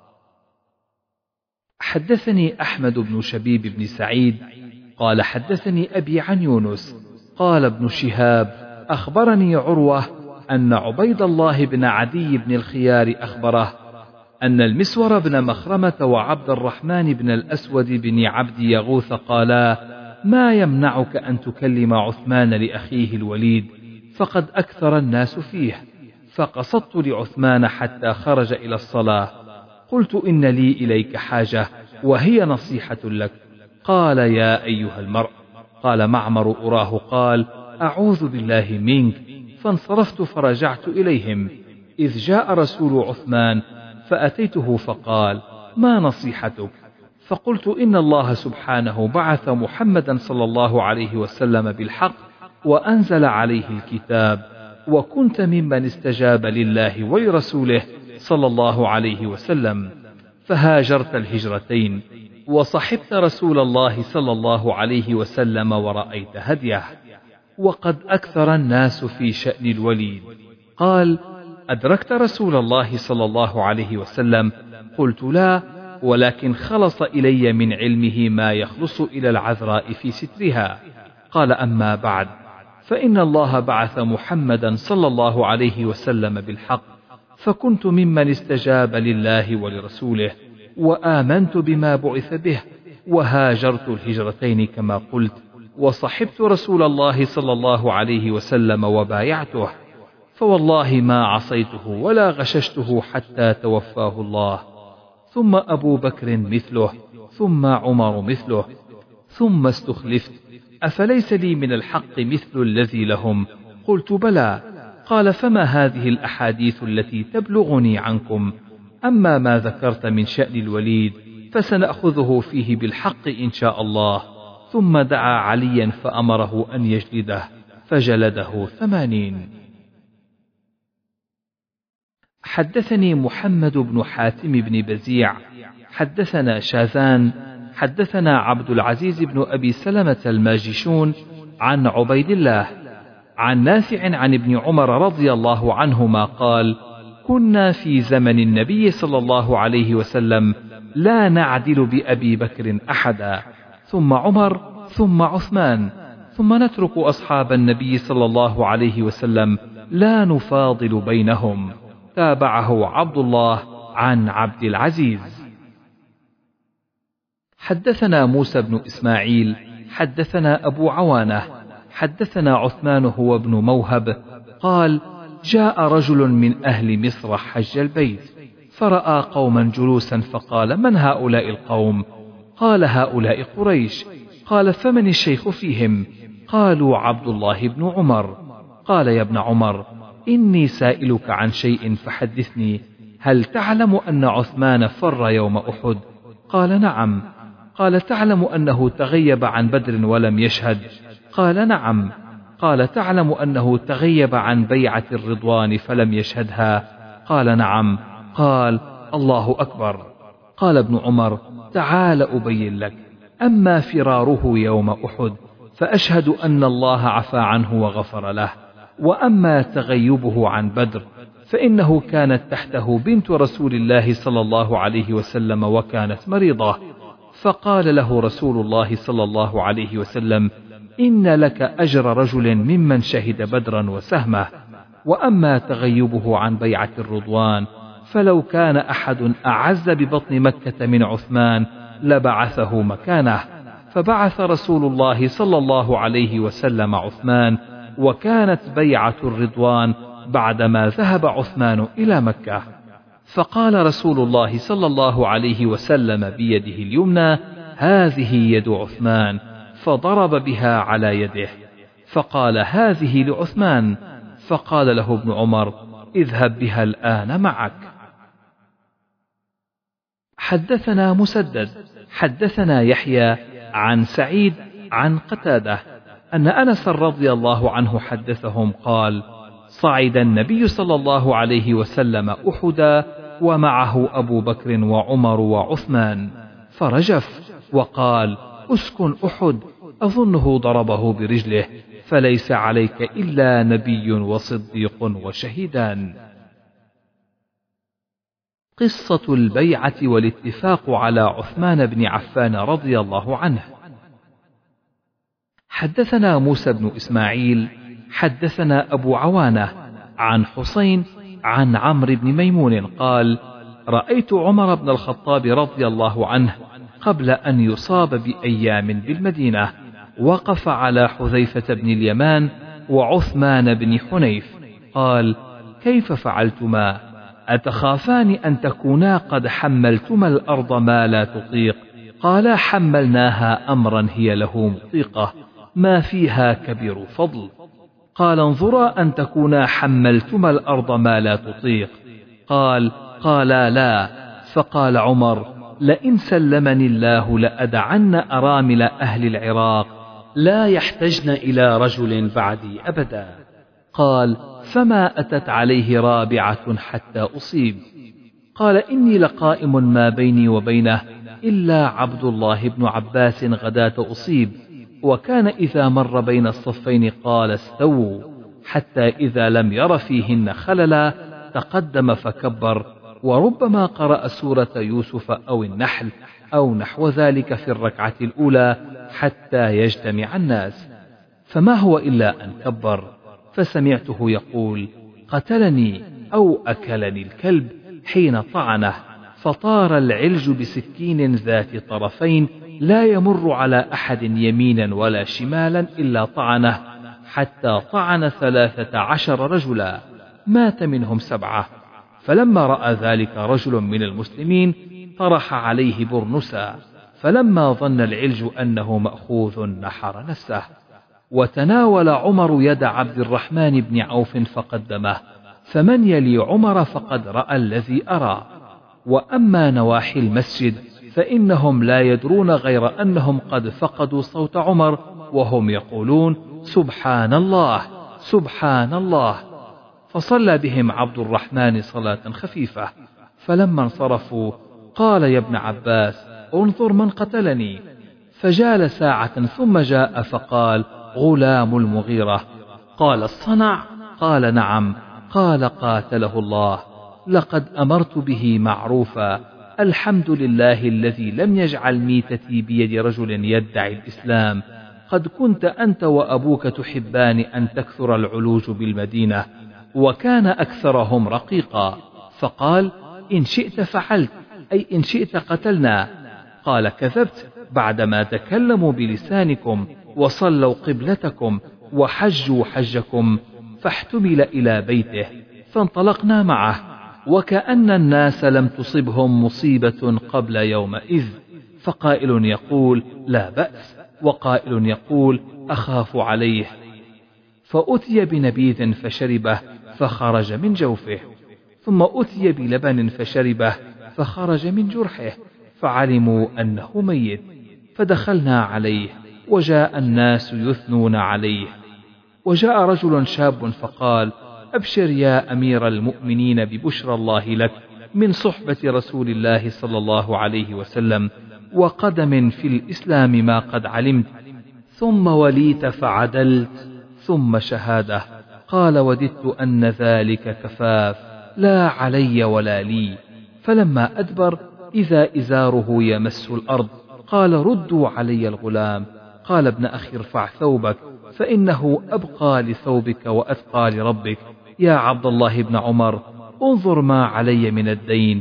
Speaker 1: حدثني أحمد بن شبيب بن سعيد قال حدثني أبي عن يونس قال ابن شهاب أخبرني عروة أن عبيد الله بن عدي بن الخيار أخبره أن المسور بن مخرمة وعبد الرحمن بن الأسود بن عبد يغوث قالا: ما يمنعك أن تكلم عثمان لأخيه الوليد، فقد أكثر الناس فيه. فقصدت لعثمان حتى خرج إلى الصلاة، قلت: إن لي إليك حاجة وهي نصيحة لك. قال: يا أيها المرء. قال معمر: أراه قال: أعوذ بالله منك. فانصرفت فرجعت إليهم، إذ جاء رسول عثمان فأتيته فقال: ما نصيحتك؟ فقلت: إن الله سبحانه بعث محمدا صلى الله عليه وسلم بالحق وأنزل عليه الكتاب، وكنت ممن استجاب لله ولرسوله صلى الله عليه وسلم، فهاجرت الهجرتين وصحبت رسول الله صلى الله عليه وسلم ورأيت هديه، وقد أكثر الناس في شأن الوليد. قال: أدركت رسول الله صلى الله عليه وسلم؟ قلت: لا، ولكن خلص إلي من علمه ما يخلص إلى العذراء في سترها. قال: أما بعد، فإن الله بعث محمدا صلى الله عليه وسلم بالحق، فكنت ممن استجاب لله ولرسوله، وآمنت بما بعث به، وهاجرت الهجرتين كما قلت، وصحبت رسول الله صلى الله عليه وسلم وبايعته، فوالله ما عصيته ولا غششته حتى توفاه الله. ثم أبو بكر مثله، ثم عمر مثله، ثم استخلفت، أفليس لي من الحق مثل الذي لهم؟ قلت بلى. قال فما هذه الأحاديث التي تبلغني عنكم؟ أما ما ذكرت من شأن الوليد فسنأخذه فيه بالحق إن شاء الله. ثم دعا عليا فأمره أن يجلده، فجلده ثمانين. حدثني محمد بن حاتم بن بزيع حدثنا شاذان حدثنا عبد العزيز بن أبي سلمة الماجشون عن عبيد الله عن نافع عن ابن عمر رضي الله عنهما قال: كنا في زمن النبي صلى الله عليه وسلم لا نعدل بأبي بكر أحدا، ثم عمر، ثم عثمان، ثم نترك أصحاب النبي صلى الله عليه وسلم لا نفاضل بينهم. تابعه عبد الله عن عبد العزيز. حدثنا موسى بن إسماعيل حدثنا أبو عوانة حدثنا عثمان هو ابن موهب قال: جاء رجل من أهل مصر حج البيت، فرأى قوما جلوسا فقال: من هؤلاء القوم؟ قال: هؤلاء قريش. قال: فمن الشيخ فيهم؟ قالوا: عبد الله بن عمر. قال: يا ابن عمر، إني سائلك عن شيء فحدثني، هل تعلم أن عثمان فر يوم أحد؟ قال: نعم. قال: تعلم أنه تغيب عن بدر ولم يشهد؟ قال: نعم. قال: تعلم أنه تغيب عن بيعة الرضوان فلم يشهدها؟ قال: نعم. قال: الله أكبر. قال ابن عمر: تعال أبين لك. أما فراره يوم أحد فأشهد أن الله عفى عنه وغفر له، وأما تغيبه عن بدر فإنه كانت تحته بنت رسول الله صلى الله عليه وسلم وكانت مريضة، فقال له رسول الله صلى الله عليه وسلم: إن لك أجر رجل ممن شهد بدرا وسهمه، وأما تغيبه عن بيعة الرضوان فلو كان أحد أعز ببطن مكة من عثمان لبعثه مكانه. فبعث رسول الله صلى الله عليه وسلم عثمان، وكانت بيعة الرضوان بعدما ذهب عثمان إلى مكة. فقال رسول الله صلى الله عليه وسلم بيده اليمنى: هذه يد عثمان، فضرب بها على يده، فقال: هذه لعثمان. فقال له ابن عمر: اذهب بها الآن معك. حدثنا مسدد حدثنا يحيى عن سعيد عن قتادة أن أنس رضي الله عنه حدثهم قال: صعد النبي صلى الله عليه وسلم أحدا ومعه أبو بكر وعمر وعثمان، فرجف وقال: أسكن أحد، أظنه ضربه برجله، فليس عليك إلا نبي وصديق وشهيدان. قصة البيعة والاتفاق على عثمان بن عفان رضي الله عنه. حدثنا موسى بن إسماعيل حدثنا أبو عوانة عن حسين عن عمرو بن ميمون قال: رأيت عمر بن الخطاب رضي الله عنه قبل أن يصاب بأيام بالمدينة، وقف على حذيفة بن اليمان وعثمان بن حنيف، قال: كيف فعلتما؟ أتخافان أن تكونا قد حملتما الأرض ما لا تطيق؟ قالا: حملناها أمرا هي له مطيقة، ما فيها كبير فضل. قال: انظرا أن تكونا حملتما الأرض ما لا تطيق. قال: قالا لا. فقال عمر: لئن سلمني الله لأدعن أرامل أهل العراق لا يحتجن إلى رجل بعدي أبدا. قال: فما أتت عليه رابعة حتى أصيب. قال: إني لقائم ما بيني وبينه إلا عبد الله بن عباس غداة أصيب، وكان إذا مر بين الصفين قال: استووا، حتى إذا لم ير فيهن خللا تقدم فكبر، وربما قرأ سورة يوسف أو النحل أو نحو ذلك في الركعة الأولى حتى يجتمع الناس، فما هو إلا أن كبر، فسمعته يقول: قتلني أو أكلني الكلب، حين طعنه، فطار العلج بسكين ذات طرفين لا يمر على أحد يمينا ولا شمالا إلا طعنه، حتى طعن ثلاثة عشر رجلا مات منهم سبعة. فلما رأى ذلك رجل من المسلمين طرح عليه برنسا، فلما ظن العلج أنه مأخوذ نحر نفسه. وتناول عمر يد عبد الرحمن بن عوف فقدمه، فمن يلي عمر فقد رأى الذي أرى. وأما نواحي المسجد فإنهم لا يدرون غير أنهم قد فقدوا صوت عمر وهم يقولون سبحان الله سبحان الله. فصلى بهم عبد الرحمن صلاة خفيفة، فلما انصرفوا قال يا ابن عباس انظر من قتلني. فجال ساعة ثم جاء فقال غلام المغيرة. قال الصنع؟ قال نعم. قال قاتله الله، لقد أمرت به معروفا، الحمد لله الذي لم يجعل ميتتي بيد رجل يدعي الإسلام. قد كنت أنت وأبوك تحبان أن تكثر العلوج بالمدينة، وكان أكثرهم رقيقا. فقال إن شئت فعلت، أي إن شئت قتلنا. قال كذبت، بعدما تكلموا بلسانكم وصلوا قبلتكم وحجوا حجكم. فاحتمل إلى بيته فانطلقنا معه، وكأن الناس لم تصبهم مصيبة قبل يومئذ. فقائل يقول لا بأس، وقائل يقول أخاف عليه. فأتي بنبيذ فشربه فخرج من جوفه، ثم أتي بلبن فشربه فخرج من جرحه، فعلموا أنه ميت. فدخلنا عليه وجاء الناس يثنون عليه. وجاء رجل شاب فقال أبشر يا أمير المؤمنين ببشرى الله لك من صحبة رسول الله صلى الله عليه وسلم، وقدم في الإسلام ما قد علمت، ثم وليت فعدلت، ثم شهادة. قال وددت أن ذلك كفاف، لا علي ولا لي. فلما أدبر إذا إزاره يمس الأرض. قال ردوا علي الغلام. قال ابن أخي ارفع ثوبك، فإنه أبقى لثوبك وأتقى لربك. يا عبد الله بن عمر انظر ما علي من الدين.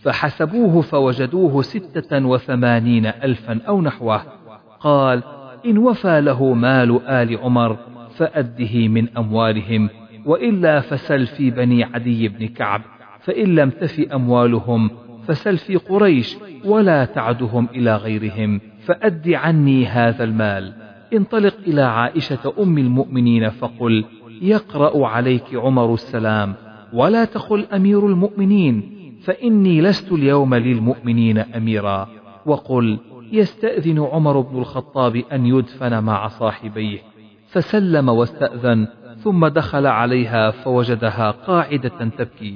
Speaker 1: فحسبوه فوجدوه ستة وثمانين ألفا أو نحوه. قال إن وفى له مال آل عمر فأده من أموالهم، وإلا فسل في بني عدي بن كعب، فإن لم تف أموالهم فسل في قريش، ولا تعدهم إلى غيرهم، فأد عني هذا المال. انطلق إلى عائشة أم المؤمنين فقل يقرأ عليك عمر السلام، ولا تقل أمير المؤمنين، فإني لست اليوم للمؤمنين أميرا. وقل يستأذن عمر بن الخطاب أن يدفن مع صاحبيه. فسلم واستأذن، ثم دخل عليها فوجدها قاعدة تبكي،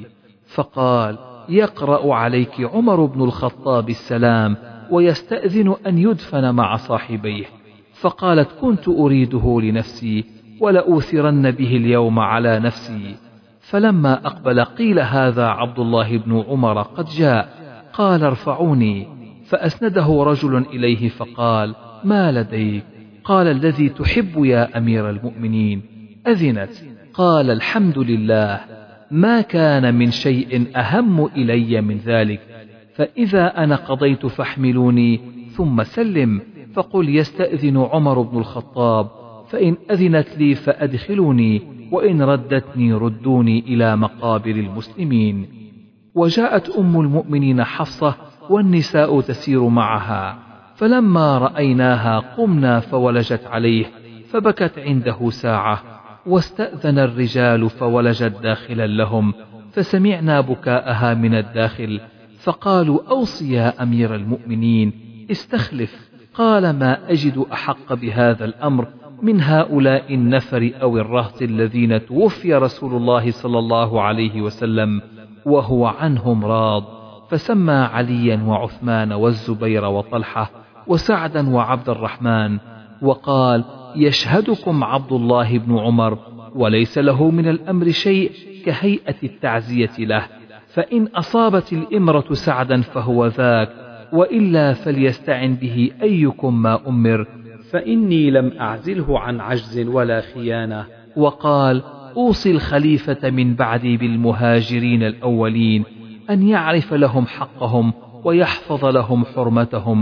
Speaker 1: فقال يقرأ عليك عمر بن الخطاب السلام ويستأذن أن يدفن مع صاحبيه. فقالت كنت أريده لنفسي ولأوثرن به اليوم على نفسي. فلما أقبل قيل هذا عبد الله بن عمر قد جاء. قال ارفعوني. فأسنده رجل إليه فقال ما لديك؟ قال الذي تحب يا أمير المؤمنين. أذنت. قال الحمد لله، ما كان من شيء أهم إلي من ذلك، فإذا أنا قضيت فاحملوني ثم سلم. فقل يستأذن عمر بن الخطاب، فإن أذنت لي فأدخلوني، وإن ردتني ردوني إلى مقابر المسلمين. وجاءت أم المؤمنين حفصة والنساء تسير معها، فلما رأيناها قمنا فولجت عليه، فبكت عنده ساعة. واستأذن الرجال فولجت داخلا لهم، فسمعنا بكاءها من الداخل، فقالوا أوصي يا أمير المؤمنين استخلف. قال ما أجد أحق بهذا الأمر من هؤلاء النفر أو الرهط الذين توفي رسول الله صلى الله عليه وسلم وهو عنهم راض. فسمى عليا وعثمان والزبير وطلحة وسعدا وعبد الرحمن، وقال يشهدكم عبد الله بن عمر، وليس له من الأمر شيء كهيئة التعزية له، فإن أصابت الإمرة سعدا فهو ذاك، وإلا فليستعن به أيكم ما أمر، فإني لم أعزله عن عجز ولا خيانة. وقال أوصي الخليفة من بعدي بالمهاجرين الأولين أن يعرف لهم حقهم ويحفظ لهم حرمتهم،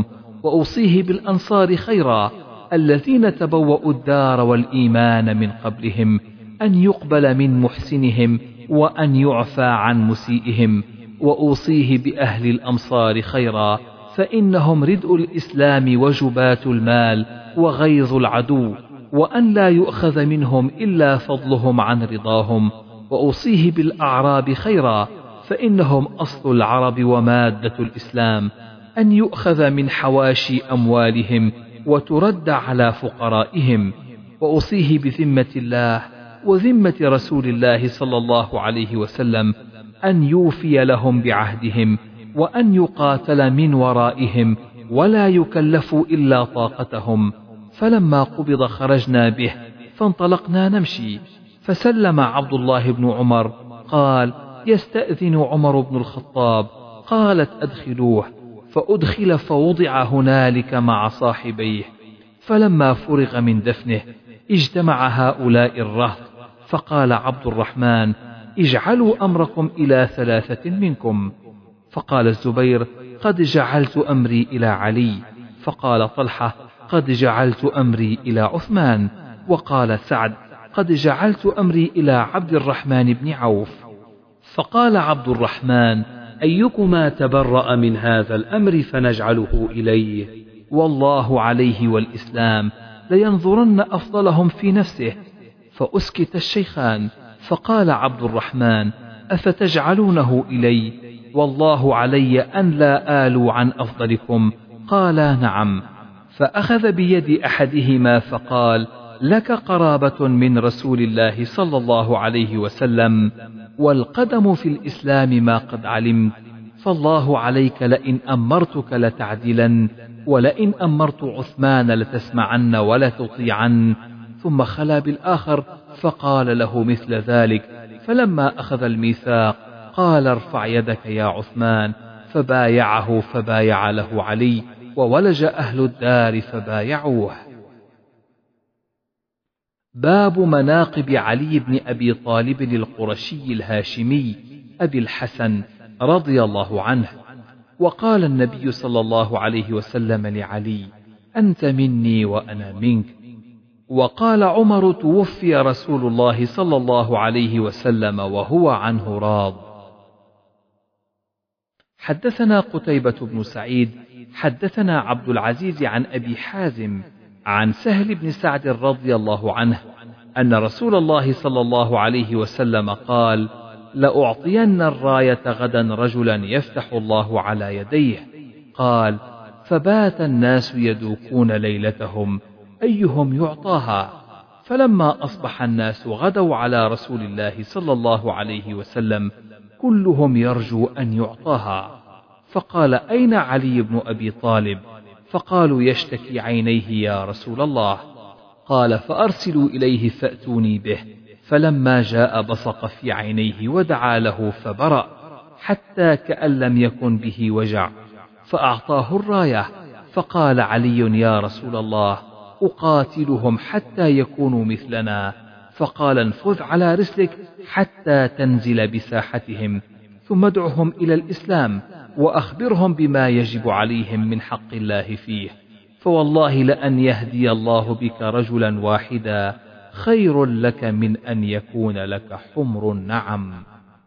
Speaker 1: وأوصيه بالأنصار خيرا الذين تبوأوا الدار والإيمان من قبلهم أن يقبل من محسنهم وأن يعفى عن مسيئهم، وأوصيه بأهل الأمصار خيرا فإنهم ردء الإسلام وجبات المال وغيظ العدو، وأن لا يؤخذ منهم إلا فضلهم عن رضاهم، وأوصيه بالأعراب خيرا فإنهم أصل العرب ومادة الإسلام، أن يؤخذ من حواشي أموالهم وترد على فقرائهم، وأوصيه بذمة الله وذمة رسول الله صلى الله عليه وسلم أن يوفي لهم بعهدهم، وأن يقاتل من ورائهم ولا يكلفوا إلا طاقتهم. فلما قبض خرجنا به فانطلقنا نمشي، فسلم عبد الله بن عمر قال: يستأذن عمر بن الخطاب. قالت: أدخلوه. فأدخل فوضع هنالك مع صاحبيه. فلما فرغ من دفنه اجتمع هؤلاء الرهط، فقال عبد الرحمن: اجعلوا أمركم إلى ثلاثة منكم. فقال الزبير: قد جعلت أمري إلى علي. فقال طلحة: قد جعلت أمري إلى عثمان. وقال سعد: قد جعلت أمري إلى عبد الرحمن بن عوف. فقال عبد الرحمن: أيكما تبرأ من هذا الأمر فنجعله إليه، والله عليه والإسلام لينظرن أفضلهم في نفسه. فأسكت الشيخان. فقال عبد الرحمن: أفتجعلونه إلي والله علي أن لا آلوا عن أفضلكم؟ قالا: نعم. فأخذ بيد أحدهما فقال: لك قرابة من رسول الله صلى الله عليه وسلم، والقدم في الإسلام ما قد علمت، فالله عليك لئن أمرتك لتعدلن، ولئن أمرت عثمان لتسمعن ولتطيعن. ثم خلا بالآخر فقال له مثل ذلك، فلما أخذ الميثاق قال: ارفع يدك يا عثمان. فبايعه فبايع له علي، وولج أهل الدار فبايعوه. باب مناقب علي بن أبي طالب القرشي الهاشمي أبي الحسن رضي الله عنه. وقال النبي صلى الله عليه وسلم لعلي: أنت مني وأنا منك. وقال عمر: توفي رسول الله صلى الله عليه وسلم وهو عنه راض. حدثنا قتيبة بن سعيد حدثنا عبد العزيز عن أبي حازم عن سهل بن سعد رضي الله عنه أن رسول الله صلى الله عليه وسلم قال: لأعطين الراية غدا رجلا يفتح الله على يديه. قال: فبات الناس يدوكون ليلتهم أيهم يعطاها. فلما أصبح الناس غدوا على رسول الله صلى الله عليه وسلم كلهم يرجو أن يعطاها. فقال: أين علي بن أبي طالب؟ فقالوا: يشتكي عينيه يا رسول الله. قال: فأرسلوا إليه فأتوني به. فلما جاء بصق في عينيه ودعا له فبرأ حتى كأن لم يكن به وجع، فأعطاه الراية. فقال علي: يا رسول الله، أقاتلهم حتى يكونوا مثلنا. فقال: انفذ على رسلك حتى تنزل بساحتهم، ثم ادعهم إلى الإسلام وأخبرهم بما يجب عليهم من حق الله فيه، فوالله لأن يهدي الله بك رجلا واحدا خير لك من أن يكون لك حمر النعم.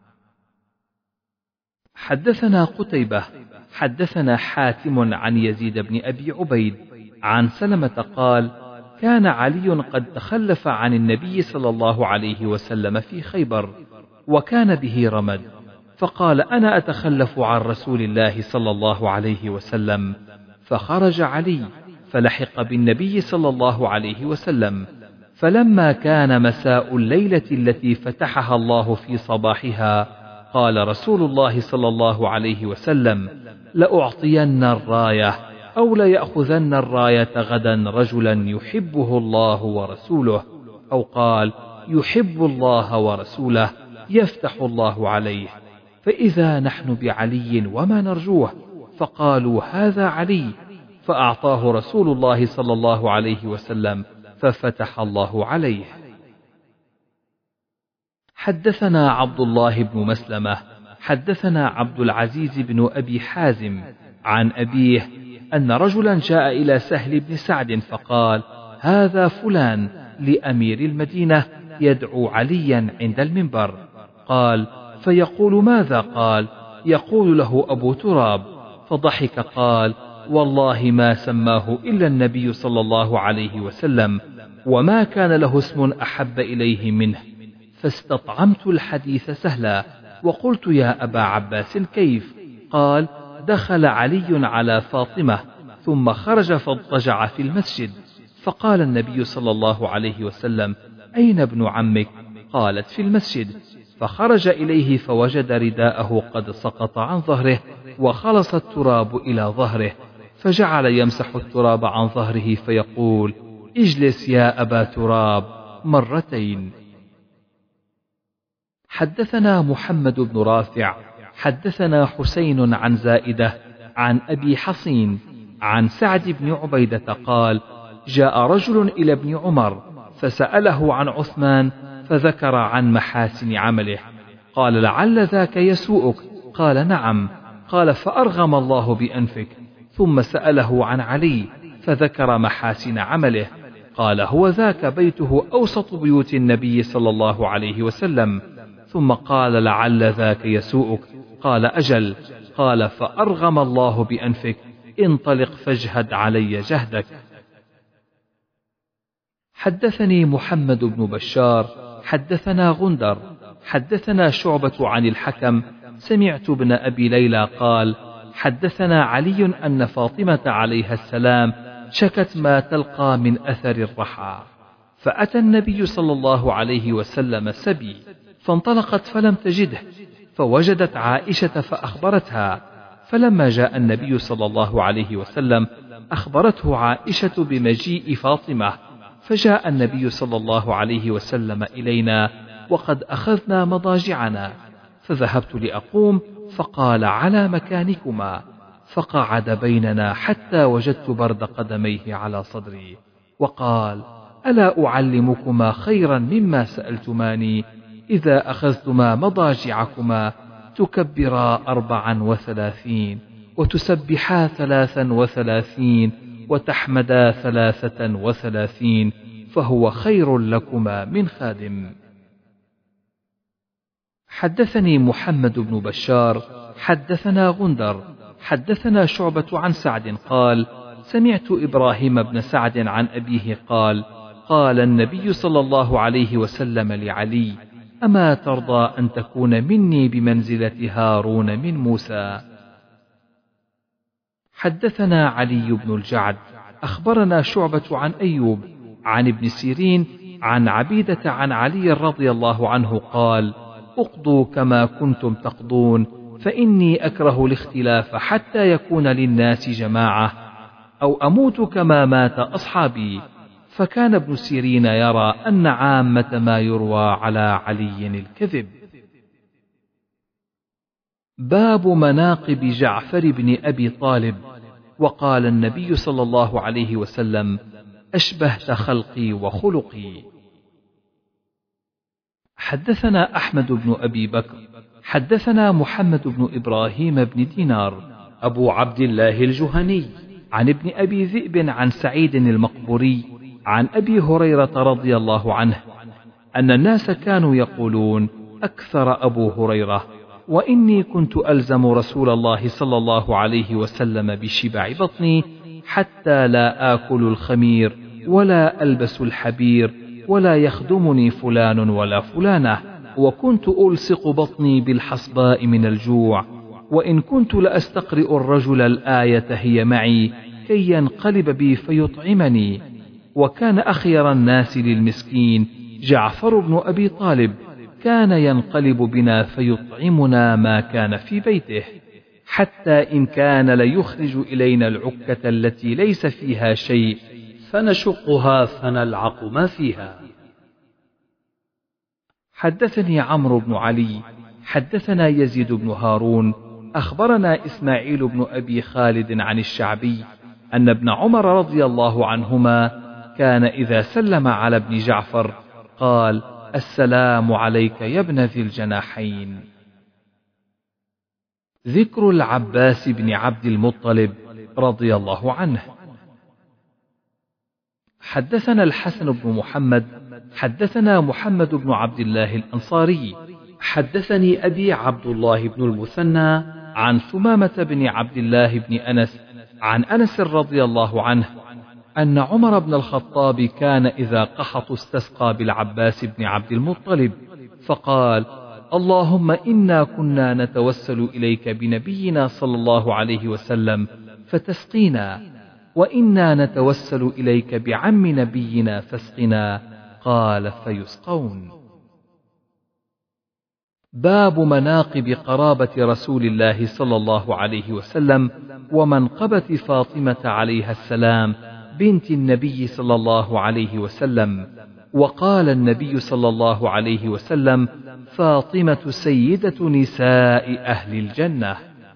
Speaker 1: حدثنا قتيبة حدثنا حاتم عن يزيد بن أبي عبيد عن سلمة قال: كان علي قد تخلف عن النبي صلى الله عليه وسلم في خيبر، وكان به رمد، فقال: أنا أتخلف عن رسول الله صلى الله عليه وسلم. فخرج علي فلحق بالنبي صلى الله عليه وسلم. فلما كان مساء الليلة التي فتحها الله في صباحها قال رسول الله صلى الله عليه وسلم: لأعطين الراية أو ليأخذن الراية غدا رجلا يحبه الله ورسوله، أو قال: يحب الله ورسوله يفتح الله عليه. فإذا نحن بعلي وما نرجوه. فقالوا: هذا علي. فأعطاه رسول الله صلى الله عليه وسلم ففتح الله عليه. حدثنا عبد الله بن مسلمة حدثنا عبد العزيز بن أبي حازم عن أبيه أن رجلا جاء إلى سهل بن سعد فقال: هذا فلان لأمير المدينة يدعو عليا عند المنبر. قال: فيقول ماذا؟ قال: يقول له أبو تراب. فضحك قال: والله ما سماه إلا النبي صلى الله عليه وسلم، وما كان له اسم أحب إليه منه. فاستطعمت الحديث سهلا وقلت: يا أبا عباس كيف؟ قال: دخل علي على فاطمة ثم خرج فاضطجع في المسجد، فقال النبي صلى الله عليه وسلم: أين ابن عمك؟ قالت: في المسجد. فخرج إليه فوجد رداءه قد سقط عن ظهره وخلص التراب إلى ظهره، فجعل يمسح التراب عن ظهره فيقول: اجلس يا أبا تراب مرتين. حدثنا محمد بن رافع حدثنا حسين عن زائدة عن أبي حصين عن سعد بن عبيدة قال: جاء رجل إلى ابن عمر فسأله عن عثمان فذكر عن محاسن عمله. قال: لعل ذاك يسوءك؟ قال: نعم. قال: فأرغم الله بأنفك. ثم سأله عن علي فذكر محاسن عمله. قال: هو ذاك بيته أوسط بيوت النبي صلى الله عليه وسلم. ثم قال: لعل ذاك يسوءك؟ قال: أجل. قال: فأرغم الله بأنفك، انطلق فاجهد علي جهدك. حدثني محمد بن بشار حدثنا غندر حدثنا شعبة عن الحكم سمعت ابن أبي ليلى قال: حدثنا علي أن فاطمة عليها السلام شكت ما تلقى من أثر الرحى، فأتى النبي صلى الله عليه وسلم سبي، فانطلقت فلم تجده، فوجدت عائشة فأخبرتها، فلما جاء النبي صلى الله عليه وسلم أخبرته عائشة بمجيء فاطمة، فجاء النبي صلى الله عليه وسلم إلينا وقد أخذنا مضاجعنا، فذهبت لأقوم فقال: على مكانكما، فقعد بيننا حتى وجدت برد قدميه على صدري، وقال: ألا أعلمكما خيرا مما سألتماني؟ إذا أخذتما مضاجعكما تكبرا أربعا وثلاثين، وتسبحا ثلاثا وثلاثين، وتحمدا ثلاثة وثلاثين، فهو خير لكما من خادم. حدثني محمد بن بشار حدثنا غندر حدثنا شعبة عن سعد قال: سمعت إبراهيم بن سعد عن أبيه قال: قال النبي صلى الله عليه وسلم لعلي: أما ترضى أن تكون مني بمنزلة هارون من موسى؟ حدثنا علي بن الجعد أخبرنا شعبة عن أيوب عن ابن سيرين عن عبيدة عن علي رضي الله عنه قال: اقضوا كما كنتم تقضون، فإني أكره الاختلاف حتى يكون للناس جماعة، أو أموت كما مات أصحابي. فكان ابن سيرين يرى أن عامة ما يروى على علي الكذب. باب مناقب جعفر بن أبي طالب. وقال النبي صلى الله عليه وسلم: أشبهت خلقي وخلقي. حدثنا أحمد بن أبي بكر حدثنا محمد بن إبراهيم بن دينار أبو عبد الله الجهني عن ابن أبي ذئب عن سعيد المقبوري عن أبي هريرة رضي الله عنه أن الناس كانوا يقولون: أكثر أبو هريرة، وإني كنت ألزم رسول الله صلى الله عليه وسلم بشبع بطني حتى لا آكل الخمير ولا ألبس الحبير ولا يخدمني فلان ولا فلانة، وكنت ألصق بطني بالحصباء من الجوع، وإن كنت لأستقرئ الرجل الآية هي معي كي ينقلب بي فيطعمني. وكان أخير الناس للمسكين جعفر بن أبي طالب، كان ينقلب بنا فيطعمنا ما كان في بيته، حتى إن كان ليخرج إلينا العكة التي ليس فيها شيء فنشقها فنلعق ما فيها. حدثني عمرو بن علي حدثنا يزيد بن هارون أخبرنا إسماعيل بن أبي خالد عن الشعبي أن ابن عمر رضي الله عنهما كان إذا سلم على ابن جعفر قال: السلام عليك يا ابن ذي الجناحين. ذكر العباس بن عبد المطلب رضي الله عنه. حدثنا الحسن بن محمد حدثنا محمد بن عبد الله الأنصاري حدثني أبي عبد الله بن المثنى عن ثمامة بن عبد الله بن أنس عن أنس رضي الله عنه أن عمر بن الخطاب كان إذا قحط استسقى بالعباس بن عبد المطلب فقال: اللهم إنا كنا نتوسل إليك بنبينا صلى الله عليه وسلم فتسقينا، وإنا نتوسل إليك بعم نبينا فاسقنا. قال: فيسقون. باب مناقب قرابة رسول الله صلى الله عليه وسلم ومنقبة فاطمة عليها السلام بنت النبي صلى الله عليه وسلم. وقال النبي صلى الله عليه وسلم: فاطمة سيدة نساء أهل الجنة.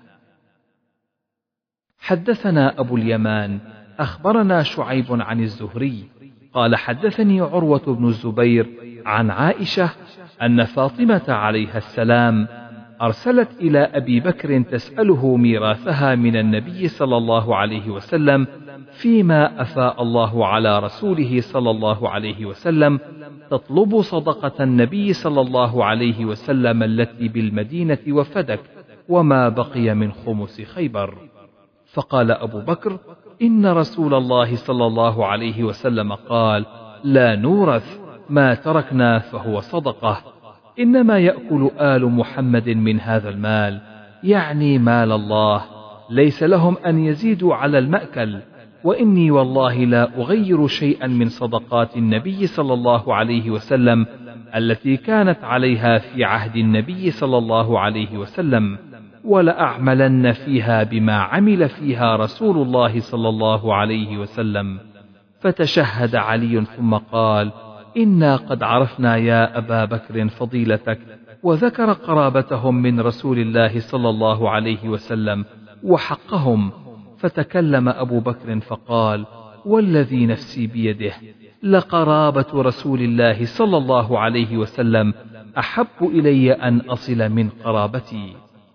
Speaker 1: حدثنا أبو اليمان أخبرنا شعيب عن الزهري قال: حدثني عروة بن الزبير عن عائشة أن فاطمة عليها السلام أرسلت إلى أبي بكر تسأله ميراثها من النبي صلى الله عليه وسلم فيما أفاء الله على رسوله صلى الله عليه وسلم، تطلب صدقة النبي صلى الله عليه وسلم التي بالمدينة وفدك وما بقي من خمس خيبر. فقال أبو بكر: إن رسول الله صلى الله عليه وسلم قال: لا نورث، ما تركنا فهو صدقة، إنما يأكل آل محمد من هذا المال، يعني مال الله، ليس لهم أن يزيدوا على المأكل، وإني والله لا أغير شيئا من صدقات النبي صلى الله عليه وسلم التي كانت عليها في عهد النبي صلى الله عليه وسلم، ولأعملن فيها بما عمل فيها رسول الله صلى الله عليه وسلم. فتشهد علي ثم قال: إنا قد عرفنا يا أبا بكر فضيلتك، وذكر قرابتهم من رسول الله صلى الله عليه وسلم وحقهم. فتكلم أبو بكر فقال: والذي نفسي بيده لقرابة رسول الله صلى الله عليه وسلم أحب إلي أن أصل من قرابتي.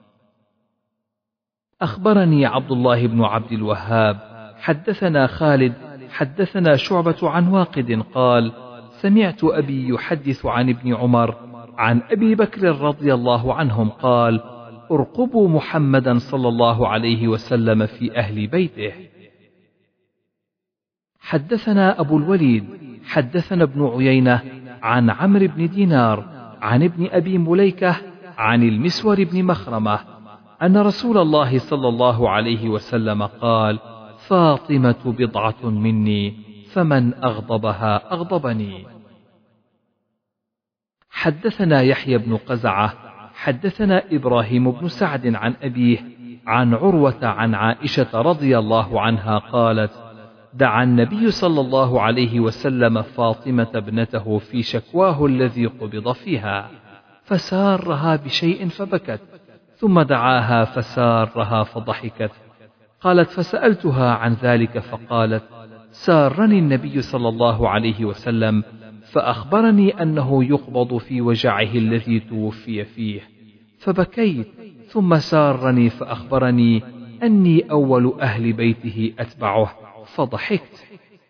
Speaker 1: أخبرني عبد الله بن عبد الوهاب حدثنا خالد حدثنا شعبة عن واقد قال: سمعت أبي يحدث عن ابن عمر عن أبي بكر رضي الله عنهم قال: ارقبوا محمدا صلى الله عليه وسلم في أهل بيته. حدثنا أبو الوليد حدثنا ابن عيينة عن عمرو بن دينار عن ابن أبي مليكة عن المسور بن مخرمة أن رسول الله صلى الله عليه وسلم قال: فاطمة بضعة مني، فمن أغضبها أغضبني. حدثنا يحيى بن قزعة حدثنا إبراهيم بن سعد عن أبيه عن عروة عن عائشة رضي الله عنها قالت: دعا النبي صلى الله عليه وسلم فاطمة ابنته في شكواه الذي قبض فيها، فسارها بشيء فبكت، ثم دعاها فسارها فضحكت. قالت: فسألتها عن ذلك فقالت: سارني النبي صلى الله عليه وسلم فأخبرني أنه يقبض في وجعه الذي توفي فيه، فبكيت، ثم سارني فأخبرني أني أول أهل بيته أتبعه، فضحكت.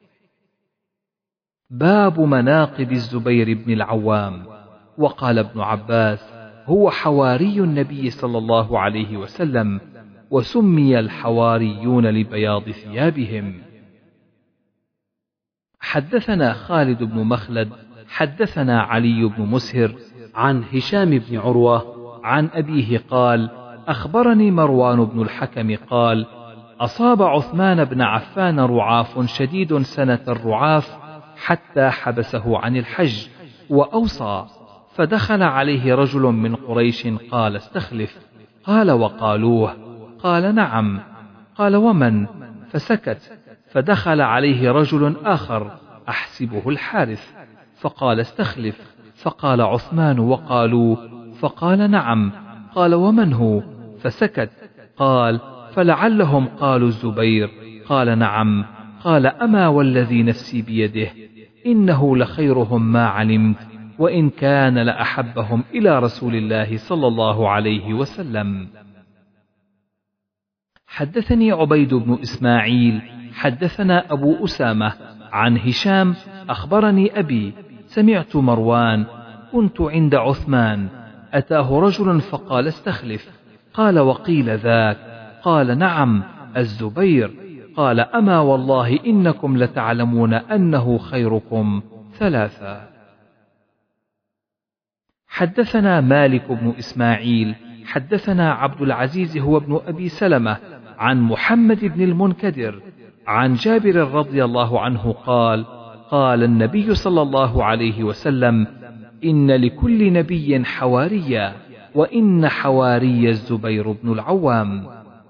Speaker 1: باب مناقب الزبير بن العوام. وقال ابن عباس: هو حواري النبي صلى الله عليه وسلم، وسمي الحواريون لبياض ثيابهم. حدثنا خالد بن مخلد حدثنا علي بن مسهر عن هشام بن عروة عن أبيه قال: أخبرني مروان بن الحكم قال: أصاب عثمان بن عفان رعاف شديد سنة الرعاف حتى حبسه عن الحج وأوصى، فدخل عليه رجل من قريش قال: استخلف. قال: وقالوه؟ قال: نعم. قال: ومن؟ فسكت. فدخل عليه رجل آخر أحسبه الحارث فقال: استخلف. فقال عثمان: وقالوا؟ فقال: نعم. قال: ومن هو؟ فسكت. قال: فلعلهم قالوا الزبير. قال: نعم. قال: أما والذي نفسي بيده إنه لخيرهم ما علمت، وإن كان لأحبهم إلى رسول الله صلى الله عليه وسلم. حدثني عبيد بن إسماعيل حدثنا أبو أسامة عن هشام أخبرني أبي سمعت مروان كنت عند عثمان أتاه رجل فقال استخلف، قال وقيل ذاك، قال نعم الزبير، قال أما والله إنكم لتعلمون أنه خيركم ثلاثة. حدثنا مالك بن إسماعيل حدثنا عبد العزيز هو ابن أبي سلمة عن محمد بن المنكدر عن جابر رضي الله عنه قال قال النبي صلى الله عليه وسلم إن لكل نبي حواريا وإن حواري الزبير بن العوام.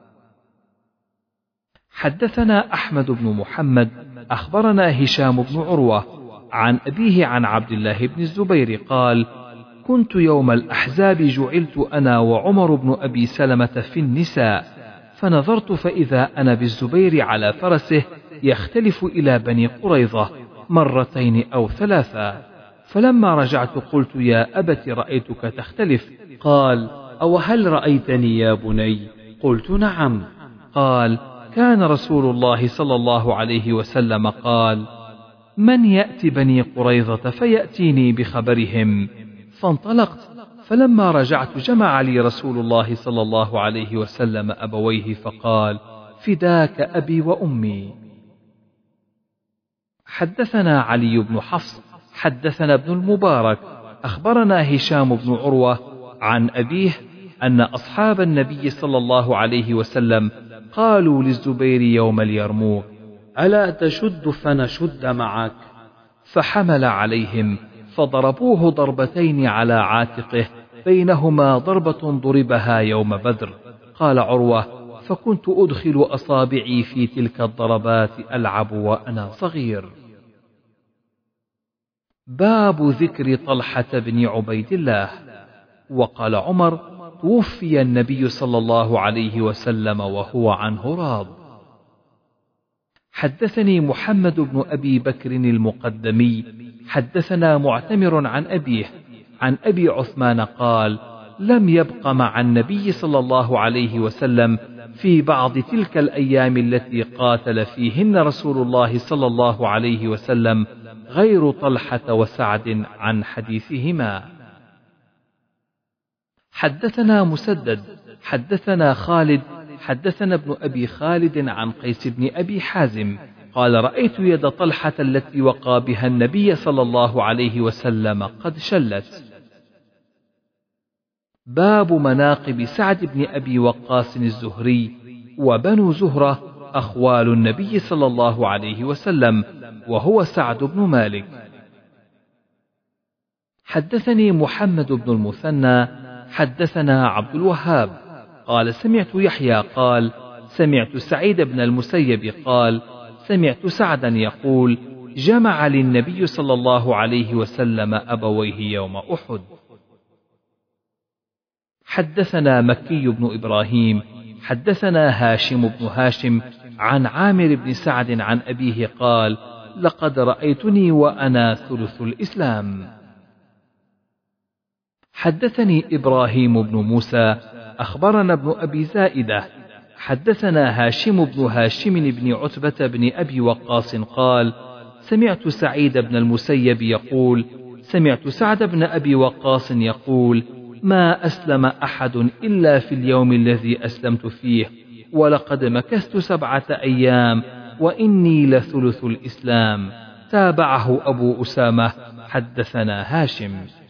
Speaker 1: حدثنا أحمد بن محمد أخبرنا هشام بن عروة عن أبيه عن عبد الله بن الزبير قال كنت يوم الأحزاب جعلت أنا وعمر بن أبي سلمة في النساء، فنظرت فإذا أنا بالزبير على فرسه يختلف إلى بني قريظة مرتين أو ثلاثة، فلما رجعت قلت يا أبت رأيتك تختلف، قال أو هل رأيتني يا بني؟ قلت نعم، قال كان رسول الله صلى الله عليه وسلم قال من يأتي بني قريظة فيأتيني بخبرهم، فانطلقت، فلما رجعت جمع لي رسول الله صلى الله عليه وسلم أبويه فقال فداك أبي وأمي. حدثنا علي بن حفص حدثنا ابن المبارك أخبرنا هشام بن عروة عن أبيه أن أصحاب النبي صلى الله عليه وسلم قالوا للزبير يوم اليرموك ألا تشد فنشد معك، فحمل عليهم فضربوه ضربتين على عاتقه بينهما ضربة ضربها يوم بدر. قال عروة فكنت أدخل أصابعي في تلك الضربات ألعب وأنا صغير. باب ذكر طلحة بن عبيد الله. وقال عمر توفي النبي صلى الله عليه وسلم وهو عنه راض. حدثني محمد بن أبي بكر المقدمي حدثنا معتمر عن أبيه عن أبي عثمان قال لم يبق مع النبي صلى الله عليه وسلم في بعض تلك الأيام التي قاتل فيهن رسول الله صلى الله عليه وسلم غير طلحة وسعد عن حديثهما. حدثنا مسدد حدثنا خالد حدثنا ابن أبي خالد عن قيس بن أبي حازم قال رأيت يد طلحة التي وقى بها النبي صلى الله عليه وسلم قد شلت. باب مناقب سعد بن أبي وقاص الزهري وبنو زهرة أخوال النبي صلى الله عليه وسلم وهو سعد بن مالك. حدثني محمد بن المثنى حدثنا عبد الوهاب قال سمعت يحيى قال سمعت سعيد بن المسيب قال سمعت سعدا يقول جمع للنبي صلى الله عليه وسلم أبويه يوم أحد. حدثنا مكي بن إبراهيم حدثنا هاشم بن هاشم عن عامر بن سعد عن أبيه قال لقد رأيتني وأنا ثلث الإسلام. حدثني إبراهيم بن موسى أخبرنا ابن أبي زائدة حدثنا هاشم بن هاشم بن عتبة بن أبي وقاص قال سمعت سعيد بن المسيب يقول سمعت سعد بن أبي وقاص يقول ما أسلم أحد إلا في اليوم الذي أسلمت فيه ولقد مكثت سبعة أيام وإني لثلث الإسلام. تابعه أبو أسامة حدثنا هاشم.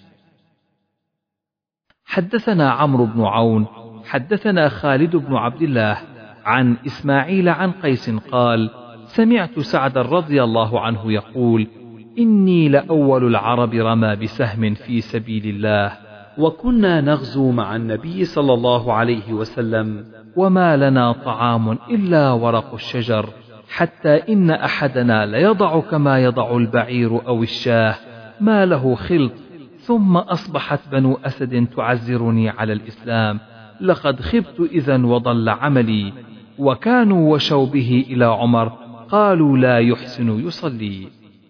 Speaker 1: حدثنا عمرو بن عون حدثنا خالد بن عبد الله عن إسماعيل عن قيس قال سمعت سعد رضي الله عنه يقول إني لأول العرب رمى بسهم في سبيل الله وكنا نغزو مع النبي صلى الله عليه وسلم وما لنا طعام إلا ورق الشجر حتى إن أحدنا ليضع كما يضع البعير أو الشاه ما له خلط، ثم أصبحت بنو أسد تعزرني على الإسلام لقد خبت إذا وضل عملي. وكانوا وشوا به إلى عمر قالوا لا يحسن يصلي.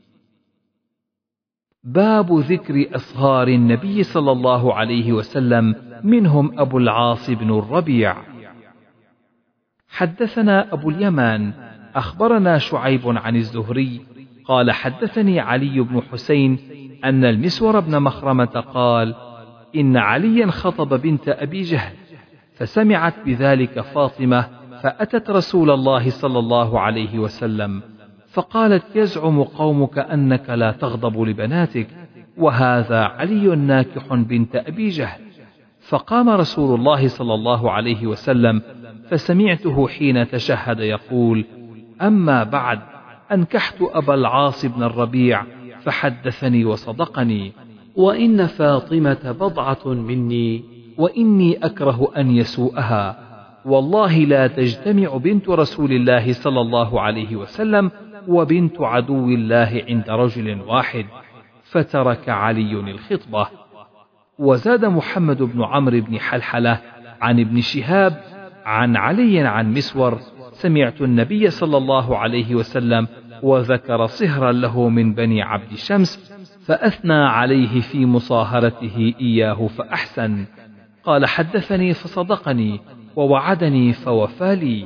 Speaker 1: باب ذكر أصهار النبي صلى الله عليه وسلم منهم أبو العاص بن الربيع. حدثنا أبو اليمان أخبرنا شعيب عن الزهري قال حدثني علي بن حسين أن المسور بن مخرمة قال إن عليا خطب بنت أبي جهل فسمعت بذلك فاطمة فأتت رسول الله صلى الله عليه وسلم فقالت يزعم قومك أنك لا تغضب لبناتك وهذا علي ناكح بنت أبي جهل. فقام رسول الله صلى الله عليه وسلم فسمعته حين تشهد يقول أما بعد أنكحت أبا العاص بن الربيع فحدثني وصدقني وإن فاطمة بضعة مني وإني أكره أن يسوءها والله لا تجتمع بنت رسول الله صلى الله عليه وسلم وبنت عدو الله عند رجل واحد. فترك علي الخطبة. وزاد محمد بن عمرو بن حلحلة عن ابن شهاب عن علي عن مسور سمعت النبي صلى الله عليه وسلم وذكر صهرا له من بني عبد شمس فأثنى عليه في مصاهرته إياه فأحسن. قال حدثني فصدقني ووعدني فوفى لي.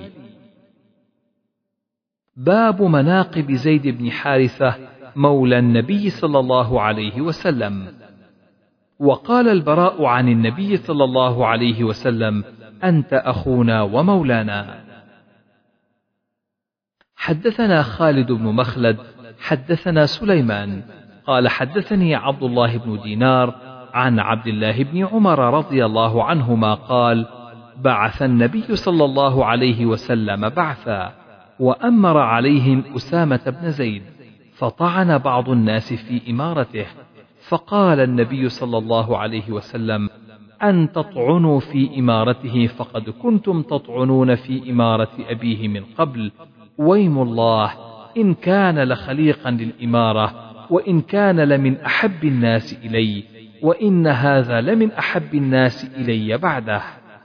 Speaker 1: باب مناقب زيد بن حارثة مولى النبي صلى الله عليه وسلم. وقال البراء عن النبي صلى الله عليه وسلم أنت أخونا ومولانا. حدثنا خالد بن مخلد حدثنا سليمان قال حدثني عبد الله بن دينار عن عبد الله بن عمر رضي الله عنهما قال بعث النبي صلى الله عليه وسلم بعثا وأمر عليهم أسامة بن زيد فطعن بعض الناس في إمارته فقال النبي صلى الله عليه وسلم أن تطعنوا في إمارته فقد كنتم تطعنون في إمارة أبيه من قبل ويم الله إن كان لخليقا للإمارة وإن كان لمن أحب الناس إلي وإن هذا لمن أحب الناس إلي بعده.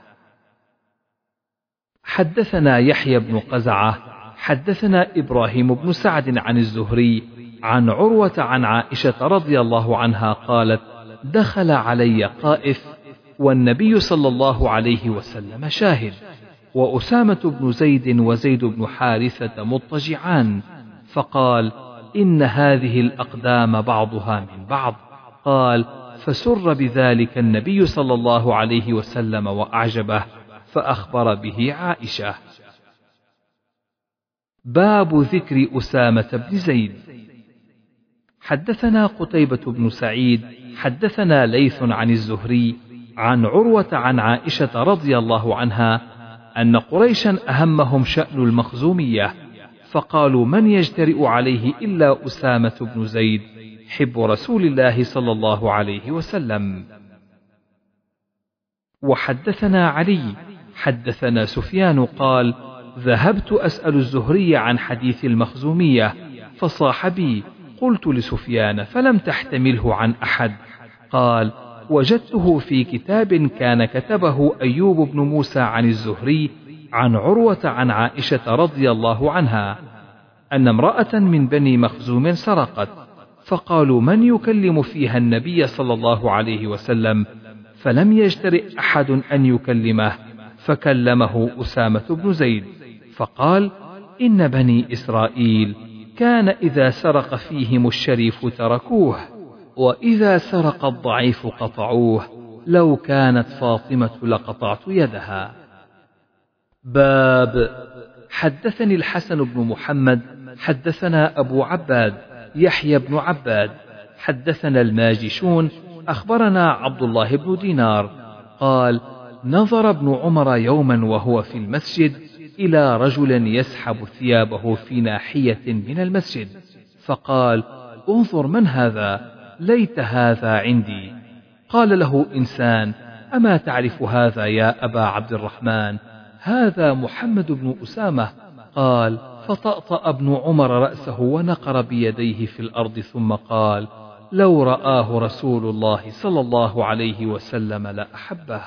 Speaker 1: حدثنا يحيى بن قزعة حدثنا إبراهيم بن سعد عن الزهري عن عروة عن عائشة رضي الله عنها قالت دخل علي قائف والنبي صلى الله عليه وسلم شاهد وأسامة بن زيد وزيد بن حارثة مضطجعان فقال إن هذه الأقدام بعضها من بعض. قال فسر بذلك النبي صلى الله عليه وسلم وأعجبه فأخبر به عائشة. باب ذكر أسامة بن زيد. حدثنا قتيبة بن سعيد حدثنا ليث عن الزهري عن عروة عن عائشة رضي الله عنها أن قريشا أهمهم شأن المخزومية فقالوا من يجترئ عليه إلا أسامة بن زيد حب رسول الله صلى الله عليه وسلم. وحدثنا علي حدثنا سفيان قال ذهبت أسأل الزهري عن حديث المخزومية فصاح بي قلت لسفيان فلم تحتمله عن أحد قال وجدته في كتاب كان كتبه أيوب بن موسى عن الزهري عن عروة عن عائشة رضي الله عنها أن امرأة من بني مخزوم سرقت فقالوا من يكلم فيها النبي صلى الله عليه وسلم فلم يجترئ أحد أن يكلمه فكلمه أسامة بن زيد فقال إن بني إسرائيل كان إذا سرق فيهم الشريف تركوه وإذا سرق الضعيف قطعوه لو كانت فاطمة لقطعت يدها. باب حدثني الحسن بن محمد حدثنا أبو عباد يحيى بن عباد حدثنا الماجشون أخبرنا عبد الله بن دينار قال نظر ابن عمر يوما وهو في المسجد إلى رجل يسحب ثيابه في ناحية من المسجد فقال انظر من هذا ليت هذا عندي. قال له إنسان أما تعرف هذا يا أبا عبد الرحمن هذا محمد بن أسامة. قال فطأطأ ابن عمر رأسه ونقر بيديه في الأرض ثم قال لو رآه رسول الله صلى الله عليه وسلم لأحبه.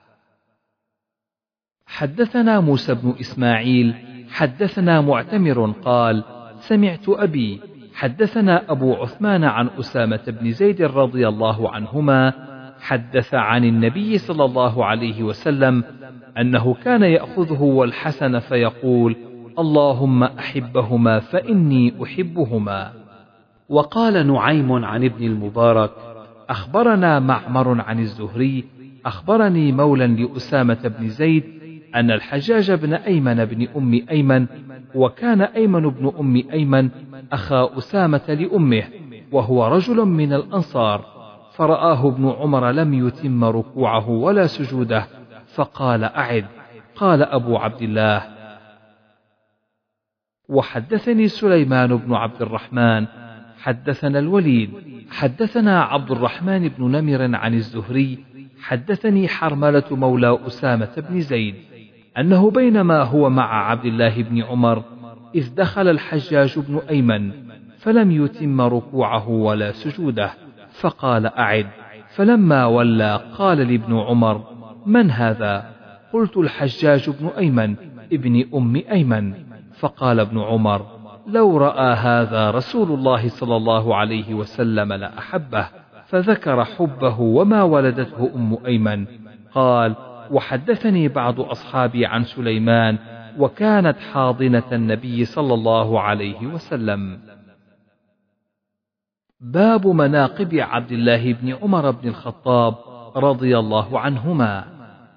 Speaker 1: حدثنا موسى بن إسماعيل حدثنا معتمر قال سمعت أبي حدثنا أبو عثمان عن أسامة بن زيد رضي الله عنهما حدث عن النبي صلى الله عليه وسلم أنه كان يأخذه والحسن فيقول: اللهم أحبهما فإني أحبهما. وقال نعيم عن ابن المبارك: أخبرنا معمر عن الزهري أخبرني مولى لأسامة بن زيد أن الحجاج بن أيمن بن أم أيمن، وكان أيمن بن أم أيمن أخا أسامة لأمه، وهو رجل من الأنصار، فرآه ابن عمر لم يتم ركوعه ولا سجوده فقال: أعد. قال أبو عبد الله: وحدثني سليمان بن عبد الرحمن حدثنا الوليد حدثنا عبد الرحمن بن نمر عن الزهري حدثني حرملة مولى أسامة بن زيد أنه بينما هو مع عبد الله بن عمر إذ دخل الحجاج بن أيمن فلم يتم ركوعه ولا سجوده فقال: أعد. فلما ولى قال لابن عمر: من هذا؟ قلت: الحجاج بن أيمن ابن أم أيمن. فقال ابن عمر: لو رأى هذا رسول الله صلى الله عليه وسلم لأحبه. فذكر حبه وما ولدته أم أيمن. قال: وحدثني بعض أصحابي عن سليمان، وكانت حاضنة النبي صلى الله عليه وسلم. باب مناقب عبد الله بن عمر بن الخطاب رضي الله عنهما.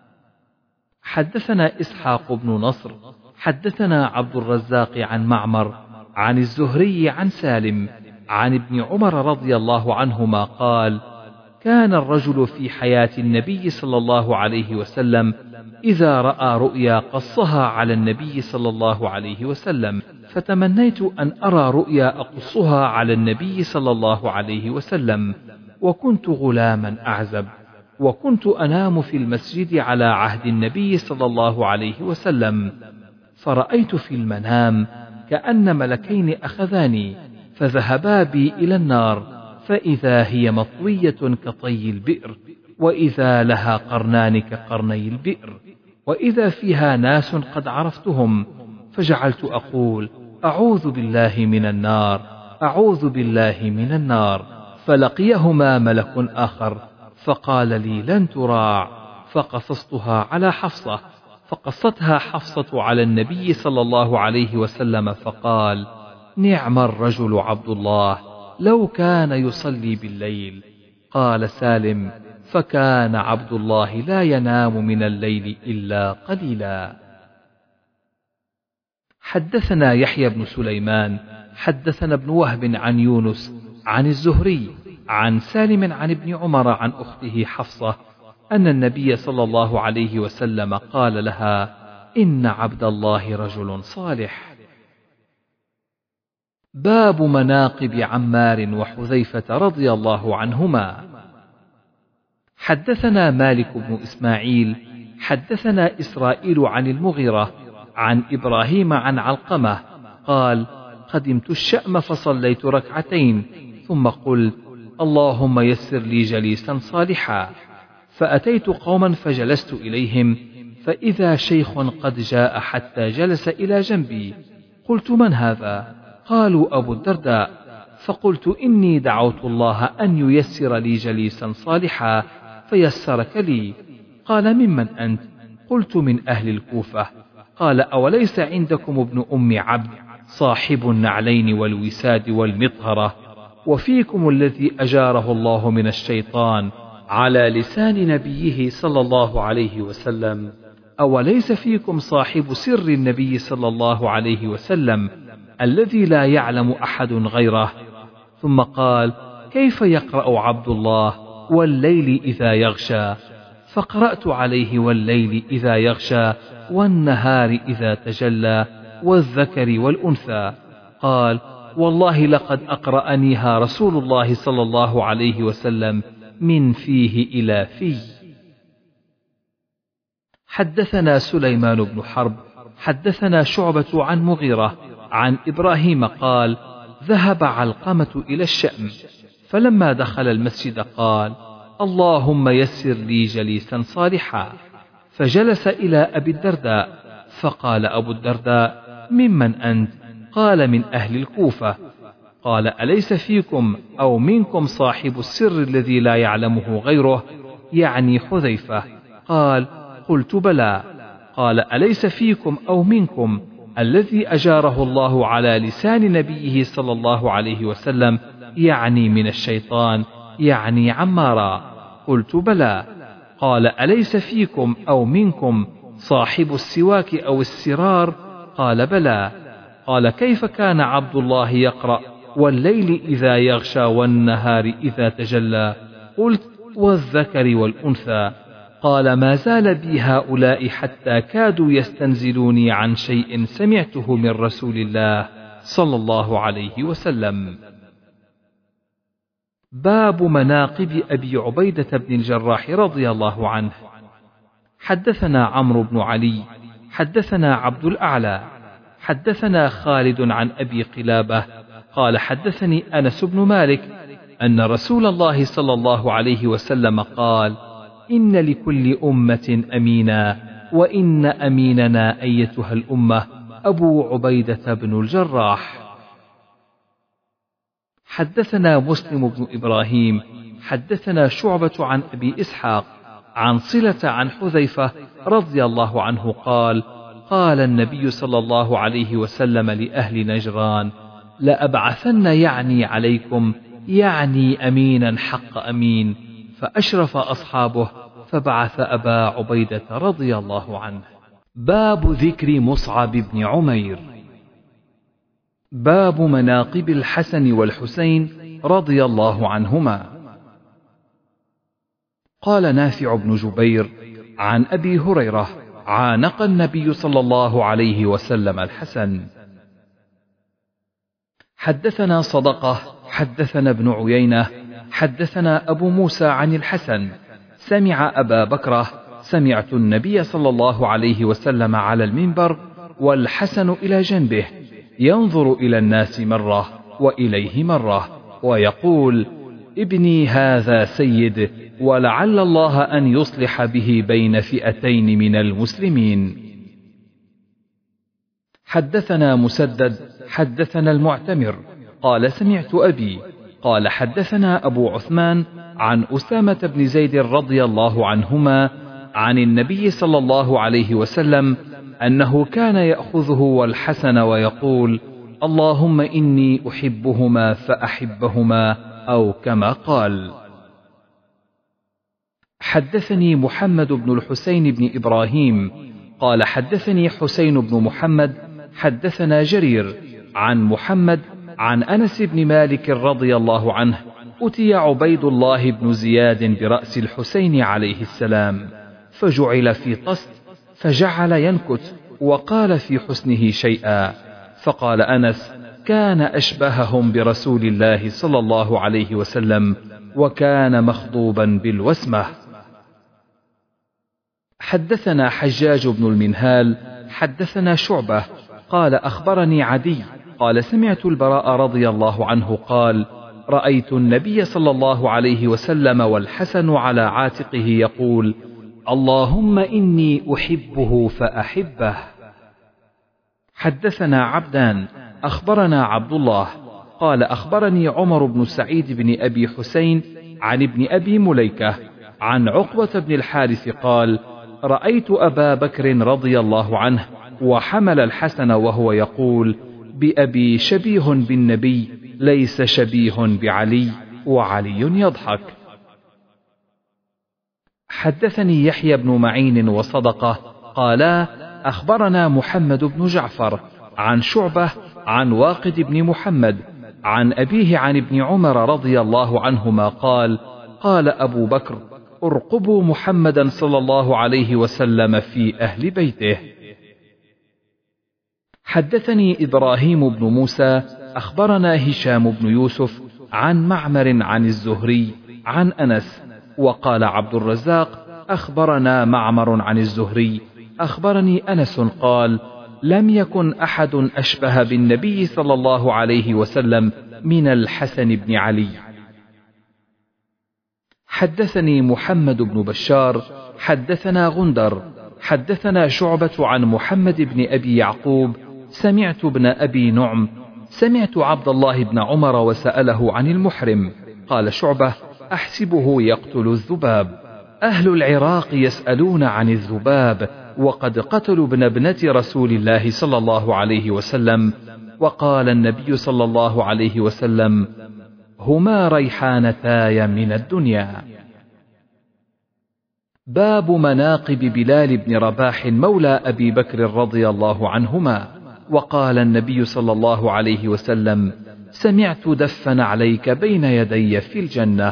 Speaker 1: حدثنا إسحاق بن نصر حدثنا عبد الرزاق عن معمر عن الزهري عن سالم عن ابن عمر رضي الله عنهما قال: كان الرجل في حياة النبي صلى الله عليه وسلم إذا رأى رؤيا قصها على النبي صلى الله عليه وسلم، فتمنيت أن أرى رؤيا أقصها على النبي صلى الله عليه وسلم، وكنت غلاما أعزب، وكنت أنام في المسجد على عهد النبي صلى الله عليه وسلم، فرأيت في المنام كأن ملكين أخذاني فذهبا بي إلى النار، فإذا هي مطوية كطي البئر، وإذا لها قرنان كقرني البئر، وإذا فيها ناس قد عرفتهم، فجعلت أقول: أعوذ بالله من النار، أعوذ بالله من النار. فلقيهما ملك آخر فقال لي: لن تراع. فقصصتها على حفصة، فقصتها حفصة على النبي صلى الله عليه وسلم فقال: نعم الرجل عبد الله، لو كان يصلي بالليل. قال سالم: فكان عبد الله لا ينام من الليل إلا قليلا. حدثنا يحيى بن سليمان حدثنا ابن وهب عن يونس عن الزهري عن سالم عن ابن عمر عن أخته حفصة أن النبي صلى الله عليه وسلم قال لها: إن عبد الله رجل صالح. باب مناقب عمار وحذيفة رضي الله عنهما. حدثنا مالك بن إسماعيل حدثنا إسرائيل عن المغيرة عن إبراهيم عن علقمة قال: قدمت الشأم فصليت ركعتين ثم قلت: اللهم يسر لي جليسا صالحا، فأتيت قوما فجلست إليهم، فإذا شيخ قد جاء حتى جلس إلى جنبي، قلت: من هذا؟ قالوا: أبو الدرداء. فقلت: إني دعوت الله أن ييسر لي جليسا صالحا فيسرك لي. قال: ممن أنت؟ قلت: من أهل الكوفة. قال: أوليس عندكم ابن أم عبد صاحب النعلين والوساد والمطهرة، وفيكم الذي أجاره الله من الشيطان على لسان نبيه صلى الله عليه وسلم؟ أوليس فيكم صاحب سر النبي صلى الله عليه وسلم الذي لا يعلم أحد غيره؟ ثم قال: كيف يقرأ عبد الله والليل إذا يغشى؟ فقرأت عليه: والليل إذا يغشى، والنهار إذا تجلى، والذكر والأنثى. قال: والله لقد أقرأنيها رسول الله صلى الله عليه وسلم من فيه إلى في. حدثنا سليمان بن حرب حدثنا شعبة عن مغيرة عن إبراهيم قال: ذهب علقمة إلى الشأم، فلما دخل المسجد قال: اللهم يسر لي جليسا صالحا، فجلس إلى أبي الدرداء، فقال أبو الدرداء: ممن أنت؟ قال: من أهل الكوفة. قال: أليس فيكم أو منكم صاحب السر الذي لا يعلمه غيره؟ يعني حذيفة. قال: قلت: بلى. قال: أليس فيكم أو منكم الذي أجاره الله على لسان نبيه صلى الله عليه وسلم، يعني من الشيطان، يعني عمارا؟ قلت: بلى. قال: أليس فيكم أو منكم صاحب السواك أو السرار؟ قال: بلى. قال: كيف كان عبد الله يقرأ والليل إذا يغشى والنهار إذا تجلى؟ قلت: والذكر والأنثى. قال: ما زال بي هؤلاء حتى كادوا يستنزلوني عن شيء سمعته من رسول الله صلى الله عليه وسلم. باب مناقب أبي عبيدة بن الجراح رضي الله عنه. حدثنا عمرو بن علي حدثنا عبد الأعلى حدثنا خالد عن أبي قلابة قال: حدثني أنس بن مالك أن رسول الله صلى الله عليه وسلم قال: إن لكل أمة أمينا، وإن أميننا أيتها الأمة أبو عبيدة بن الجراح. حدثنا مسلم بن إبراهيم حدثنا شعبة عن أبي إسحاق عن صلة عن حذيفة رضي الله عنه قال: قال النبي صلى الله عليه وسلم لأهل نجران: لأبعثن يعني عليكم، يعني أمينا حق أمين. فأشرف أصحابه فبعث أبا عبيدة رضي الله عنه. باب ذكر مصعب بن عمير. باب مناقب الحسن والحسين رضي الله عنهما. قال نافع بن جبير عن أبي هريرة: عانق النبي صلى الله عليه وسلم الحسن. حدثنا صدقة حدثنا ابن عيينة حدثنا أبو موسى عن الحسن سمع أبا بكرة: سمعت النبي صلى الله عليه وسلم على المنبر والحسن إلى جنبه ينظر إلى الناس مرة وإليه مرة ويقول: ابني هذا سيد، ولعل الله أن يصلح به بين فئتين من المسلمين. حدثنا مسدد حدثنا المعتمر قال: سمعت أبي قال: حدثنا أبو عثمان عن أسامة بن زيد رضي الله عنهما عن النبي صلى الله عليه وسلم أنه كان يأخذه والحسن ويقول: اللهم إني أحبهما فأحبهما، أو كما قال. حدثني محمد بن الحسين بن إبراهيم قال: حدثني حسين بن محمد حدثنا جرير عن محمد عن أنس بن مالك رضي الله عنه: أتي عبيد الله بن زياد برأس الحسين عليه السلام فجعل في طست، فجعل ينكت وقال في حسنه شيئا، فقال أنس: كان أشبههم برسول الله صلى الله عليه وسلم، وكان مخضوبا بالوسمة. حدثنا حجاج بن المنهال حدثنا شعبة قال: أخبرني عدي قال: سمعت البراء رضي الله عنه قال: رأيت النبي صلى الله عليه وسلم والحسن على عاتقه يقول: اللهم إني أحبه فأحبه. حدثنا عبدان أخبرنا عبد الله قال: أخبرني عمر بن سعيد بن أبي حسين عن ابن أبي مليكة عن عقبة بن الحارث قال: رأيت أبا بكر رضي الله عنه وحمل الحسن وهو يقول: بأبي شبيه بالنبي ليس شبيه بعلي، وعلي يضحك. حدثني يحيى بن معين وصدقة قالا: أخبرنا محمد بن جعفر عن شعبة عن واقد بن محمد عن أبيه عن ابن عمر رضي الله عنهما قال: قال أبو بكر: ارقبوا محمدا صلى الله عليه وسلم في أهل بيته. حدثني إبراهيم بن موسى أخبرنا هشام بن يوسف عن معمر عن الزهري عن أنس، وقال عبد الرزاق: أخبرنا معمر عن الزهري أخبرني أنس قال: لم يكن أحد أشبه بالنبي صلى الله عليه وسلم من الحسن بن علي. حدثني محمد بن بشار حدثنا غندر حدثنا شعبة عن محمد بن أبي يعقوب سمعت ابن أبي نعم سمعت عبد الله بن عمر وسأله عن المحرم. قال شعبة: أحسبه يقتل الذباب. أهل العراق يسألون عن الذباب، وقد قتلوا ابن ابنة رسول الله صلى الله عليه وسلم، وقال النبي صلى الله عليه وسلم: هما ريحانتاي من الدنيا. باب مناقب بلال بن رباح مولى أبي بكر رضي الله عنهما. وقال النبي صلى الله عليه وسلم: سمعت دفا عليك بين يدي في الجنة.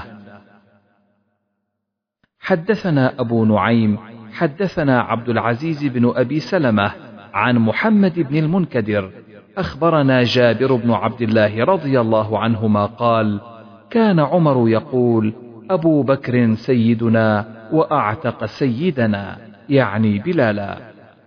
Speaker 1: حدثنا أبو نعيم حدثنا عبد العزيز بن أبي سلمة عن محمد بن المنكدر أخبرنا جابر بن عبد الله رضي الله عنهما قال: كان عمر يقول: أبو بكر سيدنا وأعتق سيدنا، يعني بلالا.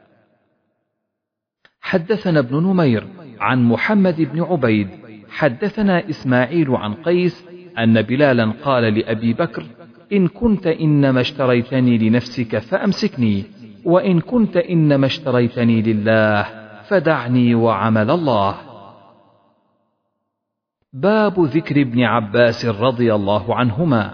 Speaker 1: حدثنا ابن نمير عن محمد بن عبيد حدثنا إسماعيل عن قيس أن بلالا قال لأبي بكر: إن كنت إنما اشتريتني لنفسك فأمسكني، وإن كنت إنما اشتريتني لله فدعني وعمل الله. باب ذكر ابن عباس رضي الله عنهما.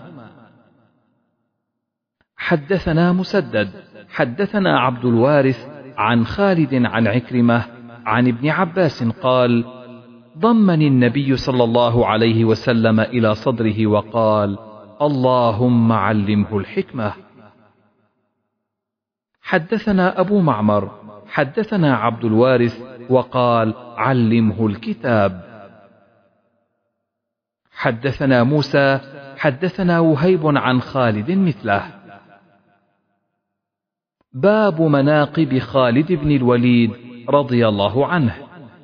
Speaker 1: حدثنا مسدد حدثنا عبد الوارث عن خالد عن عكرمة عن ابن عباس قال: ضمني النبي صلى الله عليه وسلم إلى صدره وقال: اللهم علمه الحكمة. حدثنا أبو معمر حدثنا عبد الوارث وقال: علمه الكتاب. حدثنا موسى حدثنا وهيب عن خالد مثله. باب مناقب خالد بن الوليد رضي الله عنه.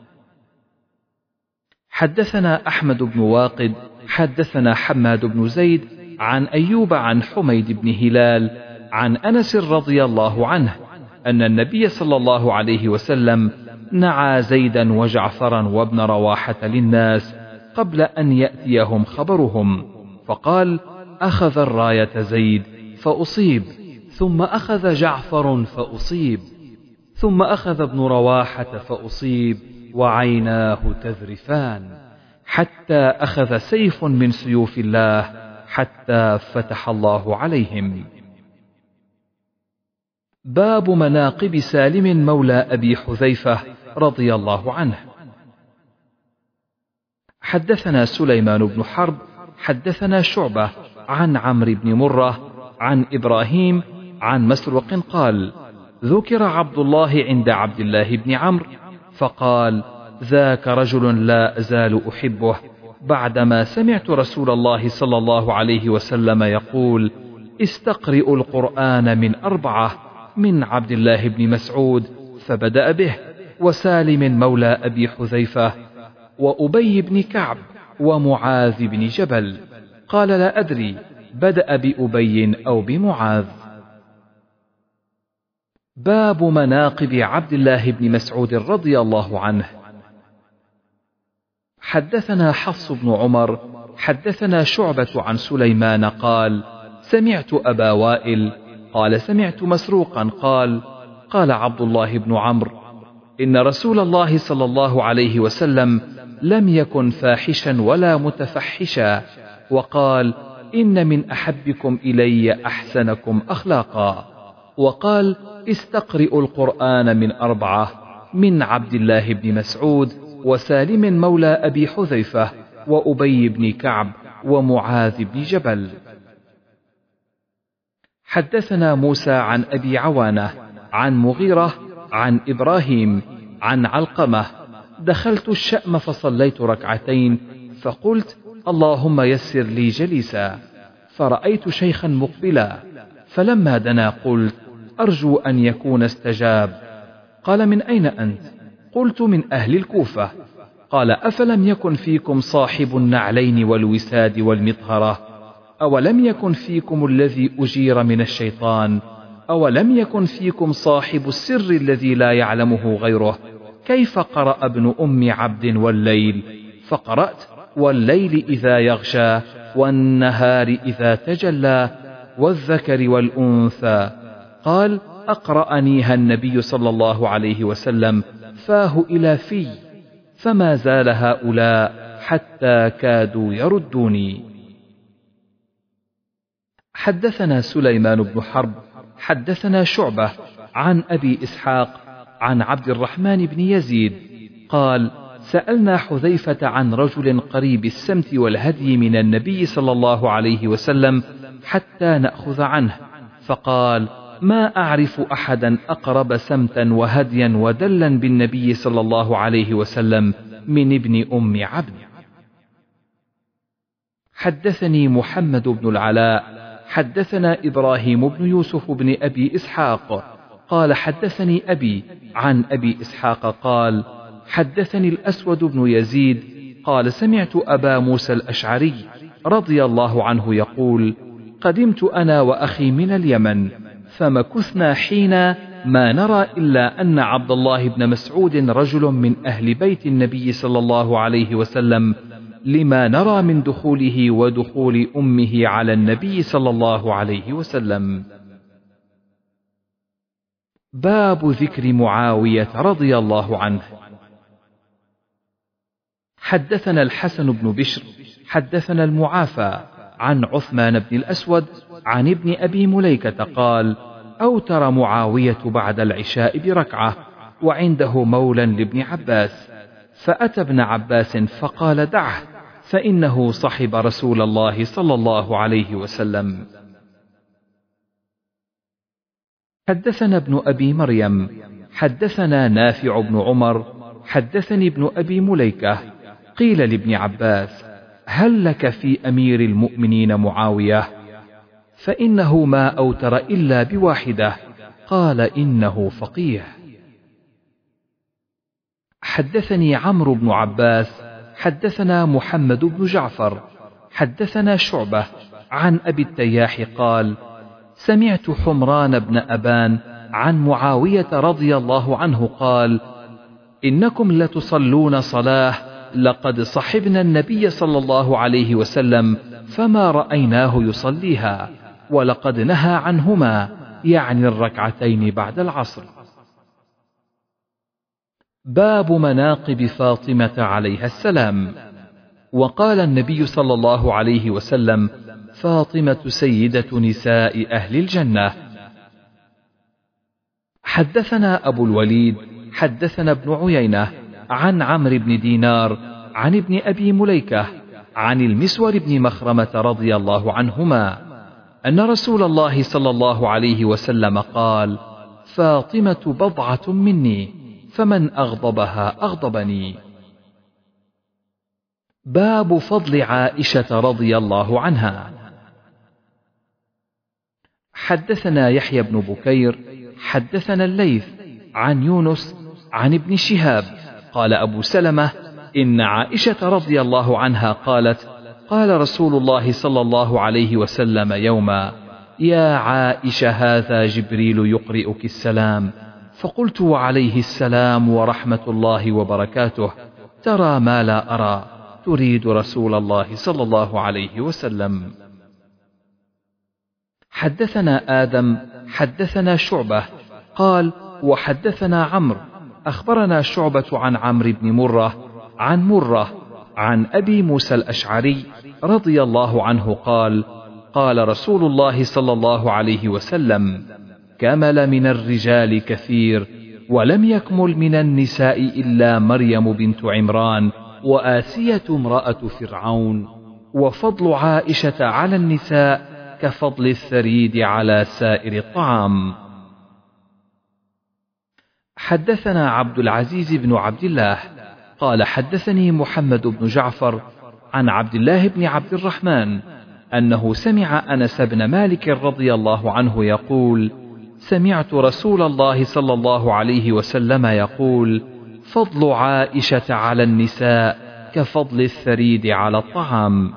Speaker 1: حدثنا أحمد بن واقد حدثنا حماد بن زيد عن أيوب عن حميد بن هلال عن أنس رضي الله عنه أن النبي صلى الله عليه وسلم نعى زيدا وجعفرا وابن رواحة للناس قبل أن يأتيهم خبرهم، فقال: أخذ الراية زيد فأصيب، ثم أخذ جعفر فأصيب، ثم أخذ ابن رواحة فأصيب، وعيناه تذرفان، حتى أخذ سيف من سيوف الله، حتى فتح الله عليهم. باب مناقب سالم مولى أبي حذيفة رضي الله عنه. حدثنا سليمان بن حرب حدثنا شعبة عن عمرو بن مرة عن إبراهيم عن مسروق قال: ذكر عبد الله عند عبد الله بن عمرو فقال: ذاك رجل لا أزال أحبه، بعدما سمعت رسول الله صلى الله عليه وسلم يقول: استقرئوا القرآن من أربعة، من عبد الله بن مسعود فبدأ به، وسالم مولى أبي حذيفة، وأبي بن كعب، ومعاذ بن جبل. قال: لا أدري بدأ بأبي أو بمعاذ. باب مناقب عبد الله بن مسعود رضي الله عنه. حدثنا حفص بن عمر حدثنا شعبة عن سليمان قال: سمعت أبا وائل قال: سمعت مسروقا قال: قال عبد الله بن عمرو: إن رسول الله صلى الله عليه وسلم لم يكن فاحشا ولا متفحشا، وقال: إن من أحبكم إلي أحسنكم أخلاقا، وقال: استقرئوا القرآن من أربعة، من عبد الله بن مسعود، وسالم مولى أبي حذيفة، وأبي بن كعب، ومعاذ بن جبل. حدثنا موسى عن أبي عوانة عن مغيرة عن إبراهيم عن علقمة: دخلت الشأم فصليت ركعتين، فقلت: اللهم يسر لي جليسا، فرأيت شيخا مقبلا، فلما دنا قلت: أرجو أن يكون استجاب. قال: من أين أنت؟ قلت: من أهل الكوفة. قال: أفلم يكن فيكم صاحب النعلين والوساد والمطهرة؟ أولم يكن فيكم الذي أجير من الشيطان؟ أولم يكن فيكم صاحب السر الذي لا يعلمه غيره؟ كيف قرأ ابن أم عبد والليل؟ فقرأت: والليل إذا يغشى، والنهار إذا تجلى، والذكر والأنثى. قال: أقرأنيها النبي صلى الله عليه وسلم فاه إلى في، فما زال هؤلاء حتى كادوا يردوني. حدثنا سليمان بن حرب حدثنا شعبة عن أبي إسحاق عن عبد الرحمن بن يزيد قال سألنا حذيفة عن رجل قريب السمت والهدي من النبي صلى الله عليه وسلم حتى نأخذ عنه، فقال ما أعرف أحدا أقرب سمتا وهديا ودلا بالنبي صلى الله عليه وسلم من ابن أم عبد. حدثني محمد بن العلاء حدثنا إبراهيم بن يوسف بن أبي إسحاق قال حدثني أبي عن أبي إسحاق قال حدثني الأسود بن يزيد قال سمعت أبا موسى الأشعري رضي الله عنه يقول قدمت أنا وأخي من اليمن فمكثنا حين ما نرى إلا أن عبد الله بن مسعود رجل من أهل بيت النبي صلى الله عليه وسلم لما نرى من دخوله ودخول أمه على النبي صلى الله عليه وسلم. باب ذكر معاوية رضي الله عنه. حدثنا الحسن بن بشر حدثنا المعافى عن عثمان بن الأسود عن ابن أبي مليكة قال أوتر معاوية بعد العشاء بركعة وعنده مولى لابن عباس، فأتى ابن عباس فقال دعه فإنه صحب رسول الله صلى الله عليه وسلم. حدثنا ابن أبي مريم حدثنا نافع بن عمر حدثني ابن أبي مليكة قيل لابن عباس هل لك في أمير المؤمنين معاوية؟ فإنه ما أوتر إلا بواحدة. قال إنه فقيه. حدثني عمرو بن عباس حدثنا محمد بن جعفر حدثنا شعبة عن أبي التياح قال سمعت حمران بن أبان عن معاوية رضي الله عنه قال إنكم لتصلون صلاة لقد صحبنا النبي صلى الله عليه وسلم فما رأيناه يصليها، ولقد نهى عنهما يعني الركعتين بعد العصر. باب مناقب فاطمة عليها السلام. وقال النبي صلى الله عليه وسلم فاطمة سيدة نساء أهل الجنة. حدثنا أبو الوليد حدثنا ابن عيينة عن عمرو بن دينار عن ابن أبي مليكة عن المسور بن مخرمة رضي الله عنهما أن رسول الله صلى الله عليه وسلم قال فاطمة بضعة مني فمن أغضبها أغضبني. باب فضل عائشة رضي الله عنها. حدثنا يحيى بن بكير حدثنا الليث عن يونس عن ابن شهاب قال أبو سلمة إن عائشة رضي الله عنها قالت قال رسول الله صلى الله عليه وسلم يوما يا عائشة هذا جبريل يقرئك السلام، فقلت وعليه السلام ورحمة الله وبركاته، ترى ما لا أرى، تريد رسول الله صلى الله عليه وسلم. حدثنا آدم حدثنا شعبة قال وحدثنا عمرو أخبرنا شعبة عن عمرو بن مرة عن مرة عن أبي موسى الأشعري رضي الله عنه قال قال رسول الله صلى الله عليه وسلم كمل من الرجال كثير ولم يكمل من النساء إلا مريم بنت عمران وآسية امرأة فرعون، وفضل عائشة على النساء كفضل الثريد على سائر الطعام. حدثنا عبد العزيز بن عبد الله قال حدثني محمد بن جعفر عن عبد الله بن عبد الرحمن أنه سمع أنس بن مالك رضي الله عنه يقول سمعت رسول الله صلى الله عليه وسلم يقول فضل عائشة على النساء كفضل الثريد على الطعام.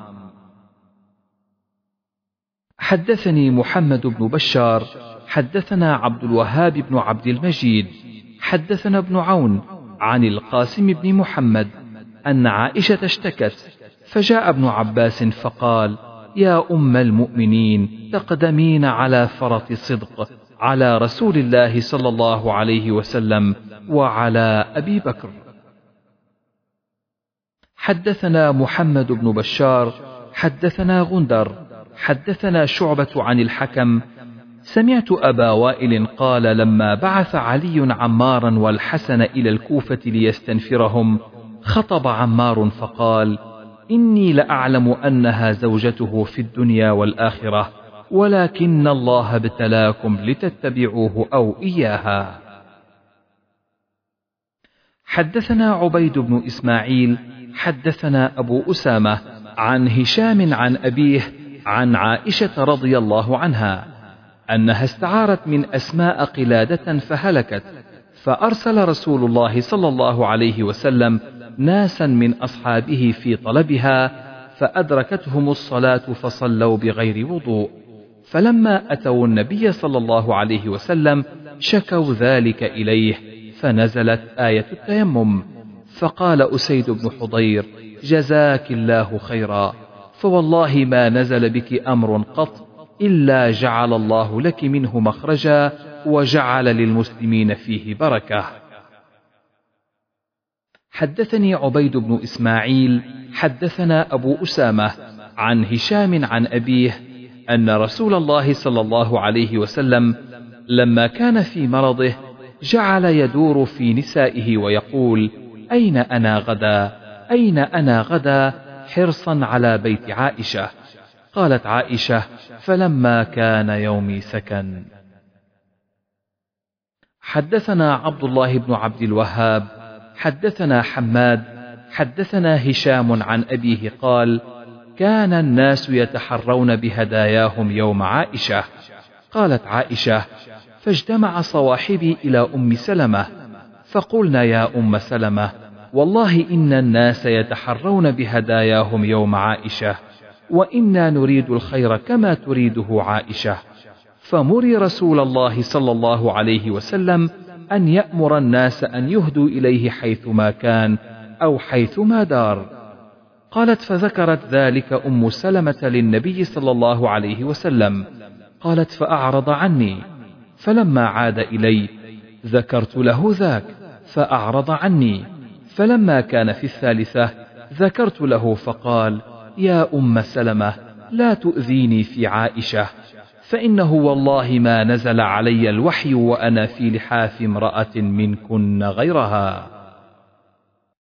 Speaker 1: حدثني محمد بن بشار حدثنا عبد الوهاب بن عبد المجيد حدثنا ابن عون عن القاسم بن محمد أن عائشة اشتكت فجاء ابن عباس فقال يا أم المؤمنين تقدمين على فرط صدق على رسول الله صلى الله عليه وسلم وعلى أبي بكر. حدثنا محمد بن بشار حدثنا غندر حدثنا شعبة عن الحكم سمعت أبا وائل قال لما بعث علي عمارا والحسن إلى الكوفة ليستنفرهم خطب عمار فقال إني لأعلم أنها زوجته في الدنيا والآخرة ولكن الله ابتلاكم لتتبعوه أو إياها. حدثنا عبيد بن إسماعيل حدثنا أبو أسامة عن هشام عن أبيه عن عائشة رضي الله عنها أنها استعارت من أسماء قلادة فهلكت، فأرسل رسول الله صلى الله عليه وسلم ناسا من أصحابه في طلبها، فأدركتهم الصلاة فصلوا بغير وضوء، فلما أتوا النبي صلى الله عليه وسلم شكوا ذلك إليه، فنزلت آية التيمم، فقال أسيد بن حضير جزاك الله خيرا، فوالله ما نزل بك أمر قط إلا جعل الله لك منه مخرجا وجعل للمسلمين فيه بركة. حدثني عبيد بن إسماعيل حدثنا أبو أسامة عن هشام عن أبيه أن رسول الله صلى الله عليه وسلم لما كان في مرضه جعل يدور في نسائه ويقول أين أنا غدا أين أنا غدا حرصا على بيت عائشة. قالت عائشة فلما كان يومي سكن. حدثنا عبد الله بن عبد الوهاب حدثنا حماد حدثنا هشام عن أبيه قال كان الناس يتحرون بهداياهم يوم عائشة. قالت عائشة فاجتمع صواحبي إلى أم سلمة فقلنا يا أم سلمة والله إن الناس يتحرون بهداياهم يوم عائشة وإنا نريد الخير كما تريده عائشة، فمري رسول الله صلى الله عليه وسلم أن يأمر الناس أن يهدوا إليه حيثما كان أو حيثما دار. قالت فذكرت ذلك أم سلمة للنبي صلى الله عليه وسلم، قالت فأعرض عني، فلما عاد إلي ذكرت له ذاك فأعرض عني، فلما كان في الثالثة ذكرت له فقال يا أم سلمة لا تؤذيني في عائشة، فإنه والله ما نزل علي الوحي وأنا في لحاف امرأة منكن غيرها.